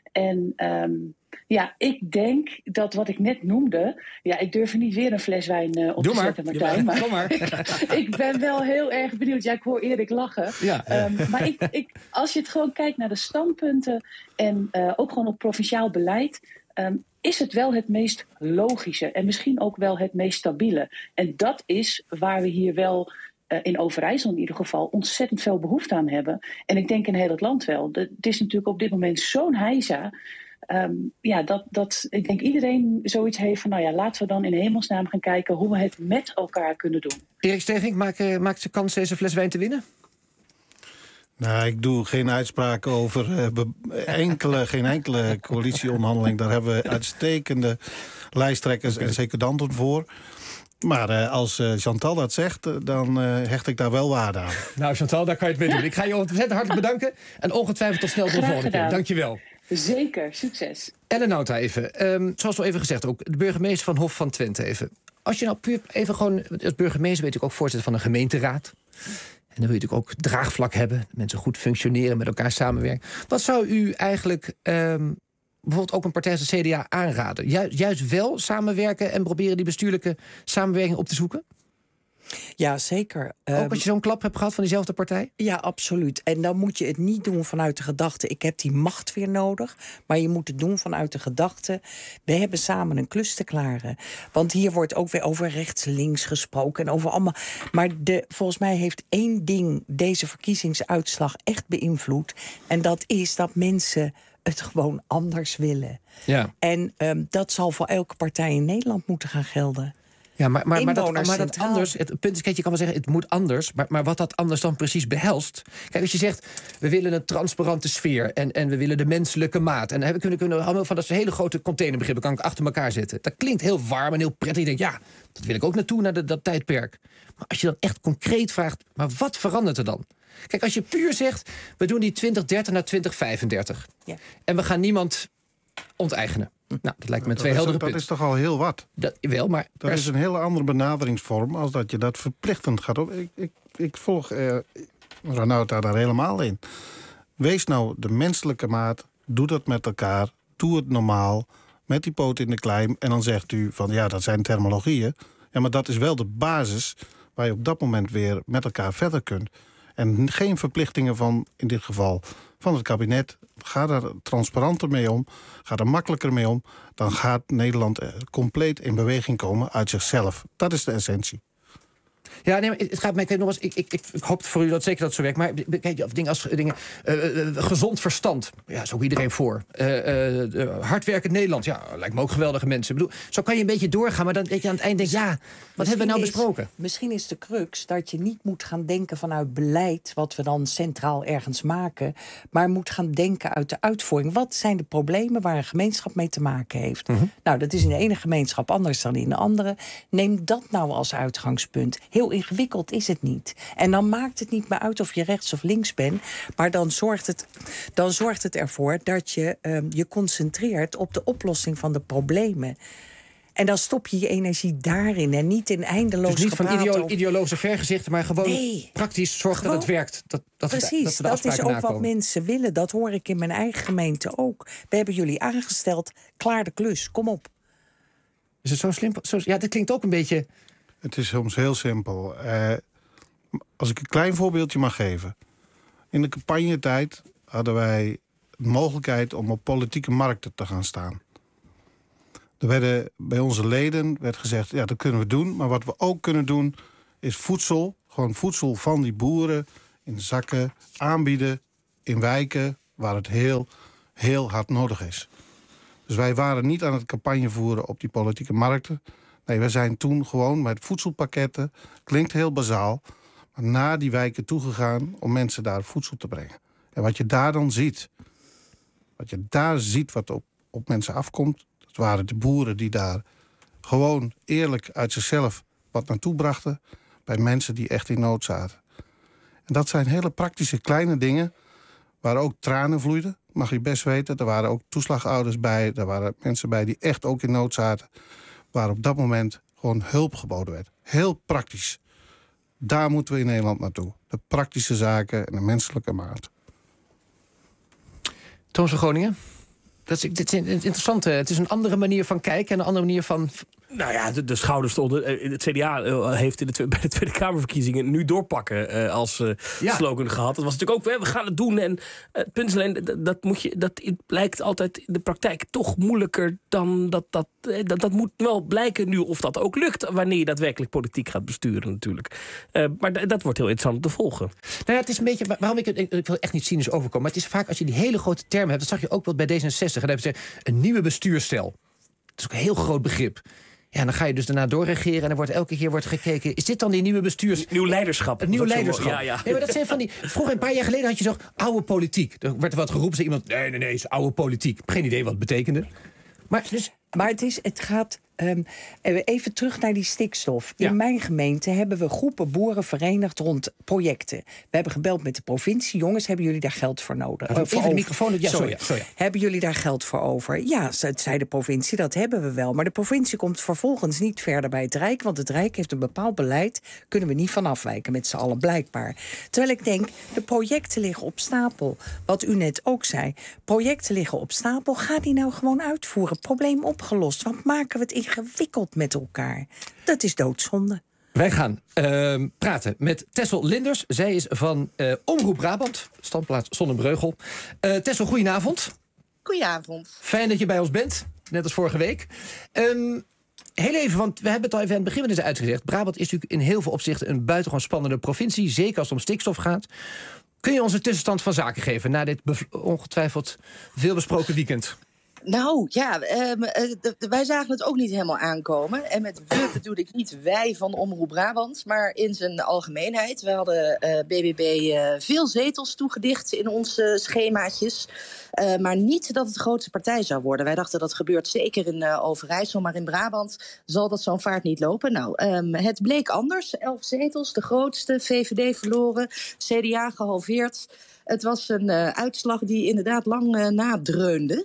En um, ja, ik denk dat wat ik net noemde... Ja, ik durf er niet weer een fles wijn uh, op Doe te maar, zetten, Martijn. maar, Maar, maar. ik ben wel heel erg benieuwd. Ja, ik hoor Erik lachen. Ja. Um, maar ik, ik, als je het gewoon kijkt naar de standpunten... en uh, ook gewoon op provinciaal beleid... Um, is het wel het meest logische en misschien ook wel het meest stabiele. En dat is waar we hier wel uh, in Overijssel in ieder geval ontzettend veel behoefte aan hebben. En ik denk in heel het land wel. De, het is natuurlijk op dit moment zo'n heisa. Um, ja, dat, dat ik denk iedereen zoiets heeft van, nou ja, laten we dan in hemelsnaam gaan kijken hoe we het met elkaar kunnen doen. Erik Steenvink, maakt maak ze kans deze fles wijn te winnen? Nou, ik doe geen uitspraken over uh, be- enkele, geen enkele coalitieonderhandeling. Daar hebben we uitstekende lijsttrekkers en secondanten voor. Maar uh, als uh, Chantal dat zegt, uh, dan uh, hecht ik daar wel waarde aan. Nou, Chantal, daar kan je het mee doen. Ik ga je ontzettend hartelijk bedanken. En ongetwijfeld tot snel voor de volgende keer. Dank je wel. Zeker, succes. Ellen Nauta even. Um, zoals al even gezegd, ook de burgemeester van Hof van Twente even. Als je nou puur even gewoon... Als burgemeester weet ik ook voorzitter van een gemeenteraad. En dan wil je natuurlijk ook draagvlak hebben. Mensen goed functioneren, met elkaar samenwerken. Wat zou u eigenlijk... Um, bijvoorbeeld ook een partij als de C D A aanraden? Ju- juist wel samenwerken en proberen die bestuurlijke samenwerking op te zoeken? Ja, zeker. Ook als je zo'n klap hebt gehad van diezelfde partij? Ja, absoluut. En dan moet je het niet doen vanuit de gedachte, ik heb die macht weer nodig. Maar je moet het doen vanuit de gedachte, we hebben samen een klus te klaren. Want hier wordt ook weer over rechts-links gesproken en over allemaal. Maar de, volgens mij heeft één ding deze verkiezingsuitslag echt beïnvloed. En dat is dat mensen het gewoon anders willen. Ja. En um, dat zal voor elke partij in Nederland moeten gaan gelden. Ja, maar, maar, maar, dat, maar dat anders, het punt is, kijk, je kan wel zeggen, het moet anders. Maar, maar wat dat anders dan precies behelst. Kijk, als je zegt, we willen een transparante sfeer. En, en we willen de menselijke maat. En we kunnen, kunnen allemaal van dat hele grote containerbegrippen kan ik achter elkaar zetten. Dat klinkt heel warm en heel prettig. Je denkt, ja, dat wil ik ook naartoe, naar de, dat tijdperk. Maar als je dan echt concreet vraagt, maar wat verandert er dan? Kijk, als je puur zegt, we doen die twintig dertig naar twintig vijfendertig. Ja. En we gaan niemand onteigenen. Nou, dat lijkt me twee heldere punten. Dat is toch al heel wat? Dat, wel, maar... Dat is een hele andere benaderingsvorm als dat je dat verplichtend gaat op. Ik, ik, ik volg uh, Renauta daar helemaal in. Wees nou de menselijke maat, doe dat met elkaar, doe het normaal, met die poot in de klei. En dan zegt u van, ja, dat zijn terminologieën. Ja, maar dat is wel de basis waar je op dat moment weer met elkaar verder kunt. En geen verplichtingen van, in dit geval, van het kabinet. Ga daar transparanter mee om. Ga er makkelijker mee om. Dan gaat Nederland compleet in beweging komen uit zichzelf. Dat is de essentie. Ja, nee, maar het gaat mij nogmaals. Ik, ik, ik, ik hoop voor u dat zeker dat zo werkt. Maar kijk, dingen als dingen, uh, uh, gezond verstand. Ja, is ook iedereen voor. Uh, uh, hardwerkend Nederland. Ja, lijkt me ook geweldige mensen. Ik bedoel, zo kan je een beetje doorgaan. Maar dan denk je aan het eind denk, ja, wat misschien hebben we nou is, besproken? Misschien is de crux dat je niet moet gaan denken vanuit beleid, wat we dan centraal ergens maken, maar moet gaan denken uit de uitvoering. Wat zijn de problemen waar een gemeenschap mee te maken heeft? Mm-hmm. Nou, dat is in de ene gemeenschap anders dan in de andere. Neem dat nou als uitgangspunt. Heel ingewikkeld is het niet. En dan maakt het niet meer uit of je rechts of links bent, maar dan zorgt het, dan zorgt het ervoor dat je uh, je concentreert op de oplossing van de problemen. En dan stop je je energie daarin en niet in eindeloos dus niet van ideo- of... ideologische vergezichten, maar gewoon nee, praktisch zorgen gewoon, dat het werkt. Dat, dat precies, dat, we dat is ook nakomen. Wat mensen willen. Dat hoor ik in mijn eigen gemeente ook. We hebben jullie aangesteld, klaar de klus, kom op. Is het zo slim? Zo, ja, dit klinkt ook een beetje... Het is soms heel simpel. Uh, als ik een klein voorbeeldje mag geven. In de campagnetijd hadden wij de mogelijkheid om op politieke markten te gaan staan. Er werden bij onze leden werd gezegd, ja, dat kunnen we doen. Maar wat we ook kunnen doen, is voedsel, gewoon voedsel van die boeren in zakken aanbieden in wijken waar het heel, heel hard nodig is. Dus wij waren niet aan het campagne voeren op die politieke markten. Nee, we zijn toen gewoon met voedselpakketten, klinkt heel bazaal, maar naar die wijken toegegaan om mensen daar voedsel te brengen. En wat je daar dan ziet, wat je daar ziet wat op, op mensen afkomt, dat waren de boeren die daar gewoon eerlijk uit zichzelf wat naartoe brachten bij mensen die echt in nood zaten. En dat zijn hele praktische kleine dingen waar ook tranen vloeiden, mag je best weten. Er waren ook toeslagouders bij, er waren mensen bij die echt ook in nood zaten, waar op dat moment gewoon hulp geboden werd. Heel praktisch. Daar moeten we in Nederland naartoe. De praktische zaken en de menselijke maat. Thomas van Groningen, dat is, dit is interessant. Het is een andere manier van kijken en een andere manier van Nou ja, de, de schouders stonden. Het C D A heeft in de, bij de Tweede Kamerverkiezingen nu doorpakken uh, als uh, ja. slogan gehad. Dat was natuurlijk ook, we gaan het doen. En uh, het punt is alleen, dat, dat, moet je, dat blijkt altijd in de praktijk toch moeilijker dan dat, dat, dat. Dat moet wel blijken nu of dat ook lukt, wanneer je daadwerkelijk politiek gaat besturen natuurlijk. Uh, maar d- dat wordt heel interessant te volgen. Nou ja, het is een beetje, waarom ik, ik, ik wil echt niet cynisch overkomen, maar het is vaak als je die hele grote termen hebt, dat zag je ook wel bij D zesenzestig. En dan hebben ze een nieuwe bestuursstijl. Dat is ook een heel groot begrip. Ja, dan ga je dus daarna doorregeren en er wordt elke keer wordt gekeken, is dit dan die nieuwe bestuurs... Nieuw leiderschap. Het nieuwe leiderschap. Ja, ja. Nee, maar dat zijn van die... Vroeger, een paar jaar geleden, had je zo oude politiek. Er werd er wat geroepen, zei iemand, nee, nee, nee, is oude politiek. Geen idee wat het betekende. Maar, dus... maar het, is, het gaat... Um, even terug naar die stikstof. Ja. In mijn gemeente hebben we groepen boeren verenigd rond projecten. We hebben gebeld met de provincie. Jongens, hebben jullie daar geld voor nodig? Even voor de microfoon. Ja, sorry, sorry. Hebben jullie daar geld voor over? Ja, zei de provincie, dat hebben we wel. Maar de provincie komt vervolgens niet verder bij het Rijk, want het Rijk heeft een bepaald beleid. Kunnen we niet van afwijken met z'n allen, blijkbaar. Terwijl ik denk, de projecten liggen op stapel. Wat u net ook zei. Projecten liggen op stapel. Ga die nou gewoon uitvoeren. Probleem opgelost. Wat maken we het ingewikkeld met elkaar? Dat is doodzonde. Wij gaan uh, praten met Tessel Linders. Zij is van uh, Omroep Brabant, standplaats Zonnebreugel. Uh, Tessel, goedenavond. Goedenavond. Fijn dat je bij ons bent, net als vorige week. Um, heel even, want we hebben het al even aan het begin van deze uitgezegd. Brabant is natuurlijk in heel veel opzichten een buitengewoon spannende provincie, zeker als het om stikstof gaat. Kun je ons een tussenstand van zaken geven na dit bev- ongetwijfeld veelbesproken weekend? Nou ja, um, uh, d- d- wij zagen het ook niet helemaal aankomen. En met we bedoel ik niet wij van Omroep Brabant, maar in zijn algemeenheid. We hadden uh, B B B uh, veel zetels toegedicht in onze schemaatjes. Uh, maar niet dat het de grootste partij zou worden. Wij dachten dat gebeurt zeker in uh, Overijssel, maar in Brabant zal dat zo'n vaart niet lopen. Nou, um, het bleek anders. Elf zetels, de grootste, V V D verloren, C D A gehalveerd. Het was een uh, uitslag die inderdaad lang uh, nadreunde.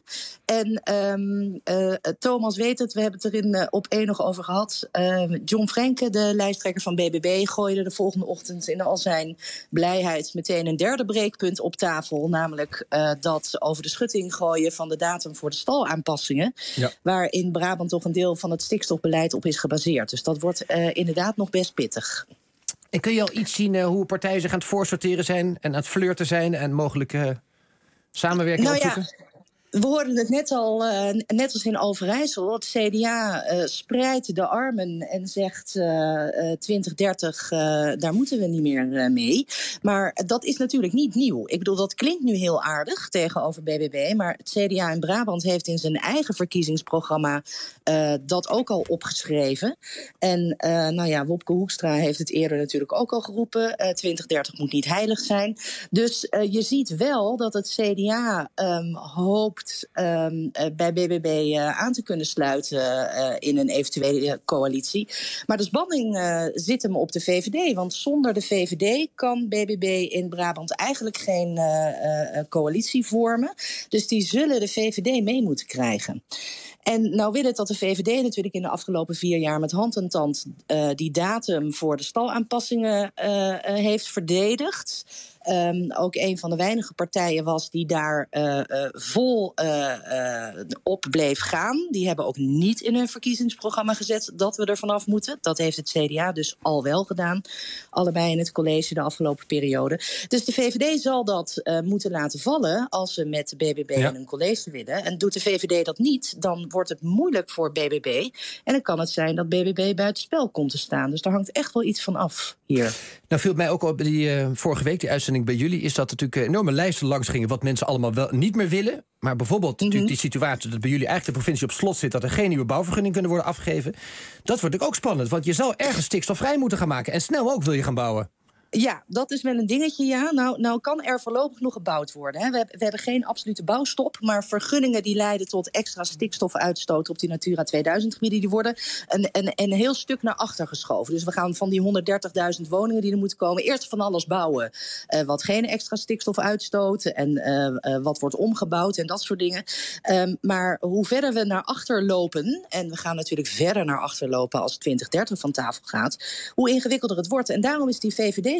En um, uh, Thomas weet het, we hebben het er in uh, op één nog over gehad. Uh, John Frenke, de lijsttrekker van B B B, gooide de volgende ochtend in al zijn blijheid meteen een derde breekpunt op tafel. Namelijk uh, dat over de schutting gooien van de datum voor de stalaanpassingen. Ja. Waar in Brabant toch een deel van het stikstofbeleid op is gebaseerd. Dus dat wordt uh, inderdaad nog best pittig. En kun je al iets zien uh, hoe partijen zich aan het voorsorteren zijn en aan het flirten zijn en mogelijk uh, samenwerking nou opzoeken? Ja. We hoorden het net al, uh, net als in Overijssel. Het C D A uh, spreidt de armen en zegt uh, uh, twintig dertig, uh, daar moeten we niet meer uh, mee. Maar dat is natuurlijk niet nieuw. Ik bedoel, dat klinkt nu heel aardig tegenover B B B. Maar het C D A in Brabant heeft in zijn eigen verkiezingsprogramma uh, dat ook al opgeschreven. En uh, nou ja, Wopke Hoekstra heeft het eerder natuurlijk ook al geroepen. Uh, twintig dertig moet niet heilig zijn. Dus uh, je ziet wel dat het C D A um, hoopt Um, uh, bij B B B uh, aan te kunnen sluiten uh, in een eventuele coalitie. Maar de spanning uh, zit hem op de V V D. Want zonder de V V D kan B B B in Brabant eigenlijk geen uh, uh, coalitie vormen. Dus die zullen de V V D mee moeten krijgen. En nou wil het dat de V V D natuurlijk in de afgelopen vier jaar met hand en tand uh, die datum voor de stalaanpassingen uh, uh, heeft verdedigd. Um, ook een van de weinige partijen was die daar uh, uh, vol uh, uh, op bleef gaan. Die hebben ook niet in hun verkiezingsprogramma gezet dat we er vanaf moeten. Dat heeft het C D A dus al wel gedaan. Allebei in het college de afgelopen periode. Dus de V V D zal dat uh, moeten laten vallen als ze met de B B B ja. in een college willen. En doet de V V D dat niet, dan wordt het moeilijk voor B B B. En dan kan het zijn dat B B B buitenspel komt te staan. Dus daar hangt echt wel iets van af hier. Nou viel het mij ook op die uh, vorige week, die uitzending bij jullie, is dat er natuurlijk enorme lijsten langs gingen wat mensen allemaal wel niet meer willen. Maar bijvoorbeeld mm-hmm. natuurlijk die situatie dat bij jullie eigenlijk de provincie op slot zit, dat er geen nieuwe bouwvergunning kunnen worden afgegeven. Dat wordt natuurlijk ook spannend, want je zou ergens stikstofvrij moeten gaan maken. En snel ook wil je gaan bouwen. Ja, dat is wel een dingetje, ja. Nou, nou kan er voorlopig nog gebouwd worden. Hè. We, hebben, we hebben geen absolute bouwstop, maar vergunningen die leiden tot extra stikstofuitstoot op die Natura tweeduizend gebieden, die worden een, een, een heel stuk naar achter geschoven. Dus we gaan van die honderddertigduizend woningen die er moeten komen, eerst van alles bouwen uh, wat geen extra stikstof uitstoot en uh, uh, wat wordt omgebouwd en dat soort dingen. Um, maar hoe verder we naar achter lopen, en we gaan natuurlijk verder naar achter lopen als twintig dertig van tafel gaat, hoe ingewikkelder het wordt. En daarom is die V V D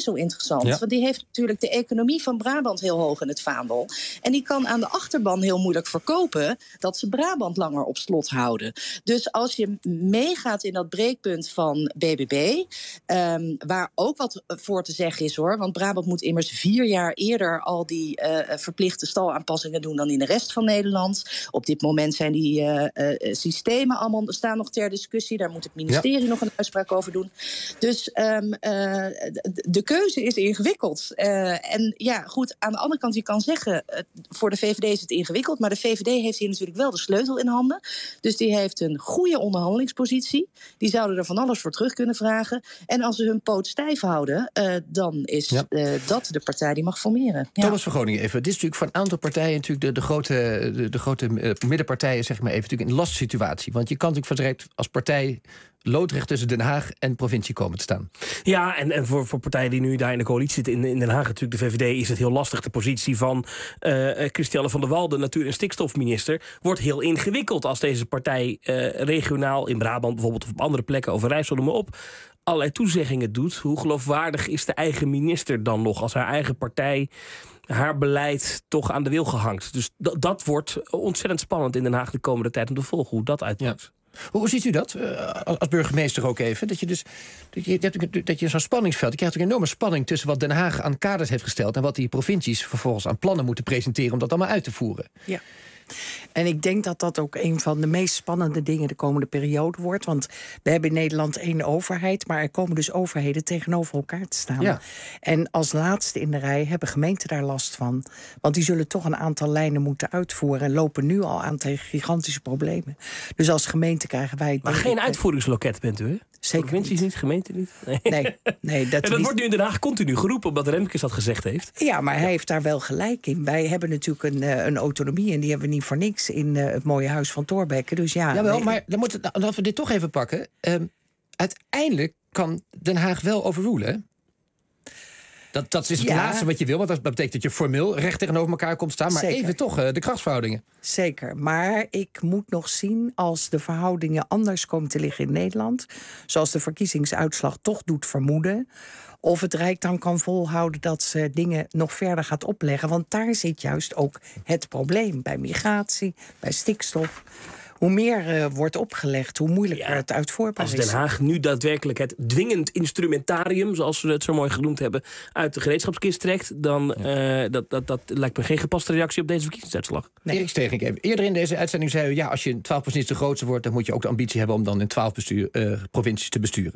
zo interessant. Ja. Want die heeft natuurlijk de economie van Brabant heel hoog in het vaandel. En die kan aan de achterban heel moeilijk verkopen dat ze Brabant langer op slot houden. Dus als je meegaat in dat breekpunt van B B B, um, waar ook wat voor te zeggen is hoor, want Brabant moet immers vier jaar eerder al die uh, verplichte stalaanpassingen doen dan in de rest van Nederland. Op dit moment zijn die uh, uh, systemen allemaal staan nog ter discussie. Daar moet het ministerie ja. nog een uitspraak over doen. Dus um, uh, de, de keuze is ingewikkeld. Uh, en ja, goed, aan de andere kant, je kan zeggen, uh, voor de V V D is het ingewikkeld, maar de V V D heeft hier natuurlijk wel de sleutel in handen. Dus die heeft een goede onderhandelingspositie. Die zouden er van alles voor terug kunnen vragen. En als ze hun poot stijf houden, uh, dan is ja. uh, dat de partij die mag formeren. Ja. Thomas van Groningen even. Dit is natuurlijk voor een aantal partijen natuurlijk de, de grote, de, de grote uh, middenpartijen, zeg maar even, natuurlijk een lastige situatie. Want je kan natuurlijk van direct als partij loodrecht tussen Den Haag en provincie komen te staan. Ja, en, en voor, voor partijen die nu daar in de coalitie zitten in, in Den Haag, natuurlijk de V V D, is het heel lastig. De positie van uh, Christiane van der Wal, de natuur- en stikstofminister, wordt heel ingewikkeld als deze partij uh, regionaal in Brabant bijvoorbeeld of op andere plekken, Overijssel, noem maar op, allerlei toezeggingen doet. Hoe geloofwaardig is de eigen minister dan nog als haar eigen partij haar beleid toch aan de wil gehangt? Dus d- dat wordt ontzettend spannend in Den Haag de komende tijd om te volgen hoe dat uitpakt. Ja. Hoe ziet u dat, uh, als burgemeester ook even? Dat je dus dat je, dat, dat je zo'n spanningsveld, je krijgt ook een enorme spanning tussen wat Den Haag aan kaders heeft gesteld en wat die provincies vervolgens aan plannen moeten presenteren om dat allemaal uit te voeren. Ja. En ik denk dat dat ook een van de meest spannende dingen de komende periode wordt. Want we hebben in Nederland één overheid, maar er komen dus overheden tegenover elkaar te staan. Ja. En als laatste in de rij hebben gemeenten daar last van. Want die zullen toch een aantal lijnen moeten uitvoeren en lopen nu al aan tegen gigantische problemen. Dus als gemeente krijgen wij... Maar geen ik, uitvoeringsloket bent u, hè? Zeker provincies niet. niet, gemeente niet. Nee, nee, nee dat, en dat wordt nu in Den Haag continu geroepen, omdat Remkes dat gezegd heeft. Ja, maar hij heeft daar wel gelijk in. Wij hebben natuurlijk een, een autonomie en die hebben we niet voor niks in uh, het mooie huis van Thorbecke. Dus ja, Jawel, nee. maar dan moeten we, laten we dit toch even pakken. Uh, uiteindelijk kan Den Haag wel overrulen. Dat, dat is het ja. laatste wat je wil, want dat betekent dat je formeel recht tegenover elkaar komt staan. Maar Zeker. even toch uh, de krachtsverhoudingen. Zeker, maar ik moet nog zien als de verhoudingen anders komen te liggen in Nederland, zoals de verkiezingsuitslag toch doet vermoeden, of het Rijk dan kan volhouden dat ze dingen nog verder gaat opleggen. Want daar zit juist ook het probleem bij migratie, bij stikstof. Hoe meer uh, wordt opgelegd, hoe moeilijker ja, het uitvoerbaar is. Als Den Haag nu daadwerkelijk het dwingend instrumentarium, zoals we het zo mooi genoemd hebben, uit de gereedschapskist trekt, dan uh, dat, dat, dat lijkt me geen gepaste reactie op deze verkiezingsuitslag. Nee. Erik Stegenk, even. Eerder in deze uitzending zei u, ja, als je twaalf procent de grootste wordt, dan moet je ook de ambitie hebben om dan in twaalf bestuur, uh, provincies te besturen.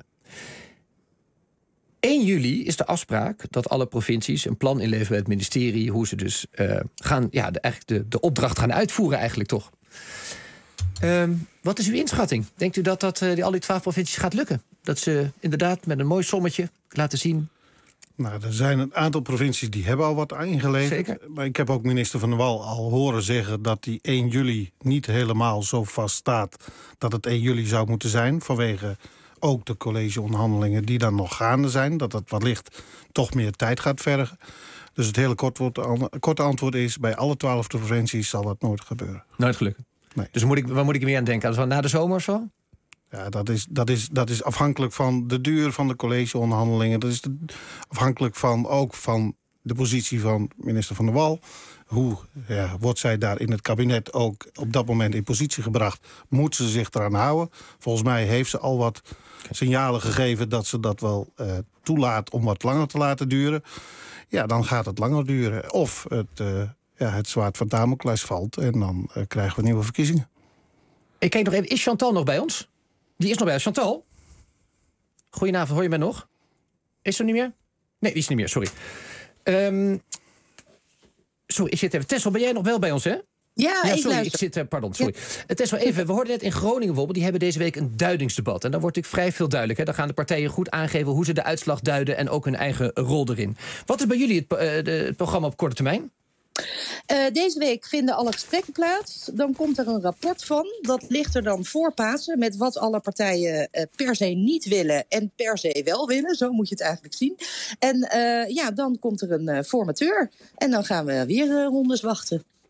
één juli is de afspraak dat alle provincies een plan inleveren bij het ministerie, hoe ze dus uh, gaan, ja, de, eigenlijk de, de opdracht gaan uitvoeren eigenlijk toch. Um, wat is uw inschatting? Denkt u dat, dat uh, die, al die twaalf provincies gaat lukken? Dat ze inderdaad met een mooi sommetje laten zien? Nou, er zijn een aantal provincies die hebben al wat ingeleverd. Zeker. Maar ik heb ook minister Van der Wal al horen zeggen dat die één juli niet helemaal zo vast staat dat het één juli zou moeten zijn. Vanwege ook de collegeonderhandelingen die dan nog gaande zijn. Dat het wellicht toch meer tijd gaat vergen. Dus het hele korte antwoord is, bij alle twaalf provincies zal dat nooit gebeuren. Nooit gelukken. Nee. Dus moet ik, waar moet ik meer aan denken? Als we na de zomer of zo? Ja, dat is, dat, is, dat is afhankelijk van de duur van de collegeonderhandelingen. Dat is de, afhankelijk van ook van de positie van minister Van der Wal. Hoe ja, wordt zij daar in het kabinet ook op dat moment in positie gebracht? Moet ze zich eraan houden? Volgens mij heeft ze al wat signalen gegeven dat ze dat wel uh, toelaat om wat langer te laten duren. Ja, dan gaat het langer duren. Of het... Uh, Ja, het zwaard van Damocles valt en dan uh, krijgen we nieuwe verkiezingen. Ik kijk nog even, is Chantal nog bij ons? Die is nog bij ons. Chantal? Goedenavond, hoor je mij nog? Is ze niet meer? Nee, die is niet meer, sorry. Um, sorry, ik zit even. Tessel, ben jij nog wel bij ons, hè? Ja, ja ik sorry, luister. ik zit, uh, pardon, sorry. Ja. Tessel, even, we hoorden net in Groningen bijvoorbeeld, die hebben deze week een duidingsdebat. En dan wordt natuurlijk vrij veel duidelijk. Hè? Dan gaan de partijen goed aangeven hoe ze de uitslag duiden en ook hun eigen rol erin. Wat is bij jullie het, uh, de, het programma op korte termijn? Uh, deze week vinden alle gesprekken plaats. Dan komt er een rapport van. Dat ligt er dan voor Pasen met wat alle partijen uh, per se niet willen en per se wel willen. Zo moet je het eigenlijk zien. En uh, ja, dan komt er een uh, formateur. En dan gaan we weer uh, rondes wachten.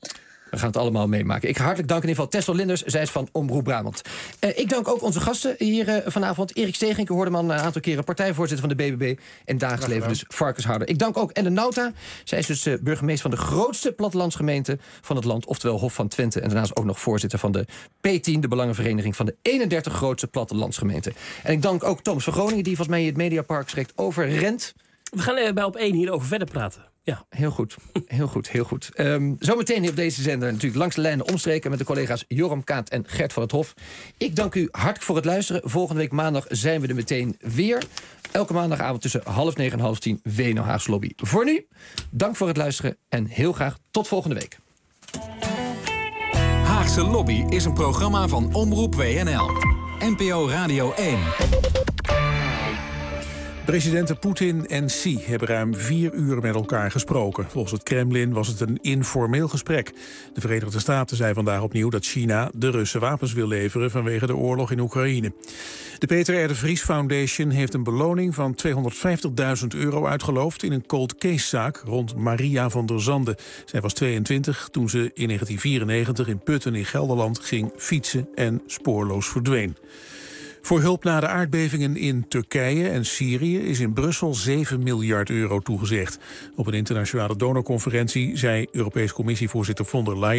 We gaan het allemaal meemaken. Ik hartelijk dank in ieder geval Tessel Linders. Zij is van Omroep Brabant. Uh, ik dank ook onze gasten hier uh, vanavond. Erik Stegenk, u hoorde hem al een aantal keren partijvoorzitter van de B B B. En dagelijks leven dus varkenshouder. Ik dank ook Ellen Nauta. Zij is dus uh, burgemeester van de grootste plattelandsgemeente van het land. Oftewel Hof van Twente. En daarnaast ook nog voorzitter van de P tien. De Belangenvereniging van de eenendertig grootste plattelandsgemeenten. En ik dank ook Thomas van Groningen. Die volgens mij in het Mediapark schrikt over rent. We gaan uh, bij Op één hierover verder praten. Ja. Heel goed, heel goed, heel goed. Um, zometeen hier op deze zender natuurlijk langs de lijnen omstreken met de collega's Joram Kaat en Gert van het Hof. Ik dank u hartelijk voor het luisteren. Volgende week maandag zijn we er meteen weer. Elke maandagavond tussen half negen en half tien W N O Haagse Lobby. Voor nu, dank voor het luisteren en heel graag tot volgende week. Haagse Lobby is een programma van Omroep W N L. N P O Radio één. Presidenten Poetin en Xi hebben ruim vier uur met elkaar gesproken. Volgens het Kremlin was het een informeel gesprek. De Verenigde Staten zei vandaag opnieuw dat China de Russen wapens wil leveren vanwege de oorlog in Oekraïne. De Peter R. de Vries Foundation heeft een beloning van tweehonderdvijftigduizend euro uitgeloofd in een cold case zaak rond Maria van der Zanden. Zij was tweeëntwintig toen ze in negentien vierennegentig in Putten in Gelderland ging fietsen en spoorloos verdween. Voor hulp na de aardbevingen in Turkije en Syrië is in Brussel zeven miljard euro toegezegd. Op een internationale donorconferentie zei Europees Commissievoorzitter von der Leyen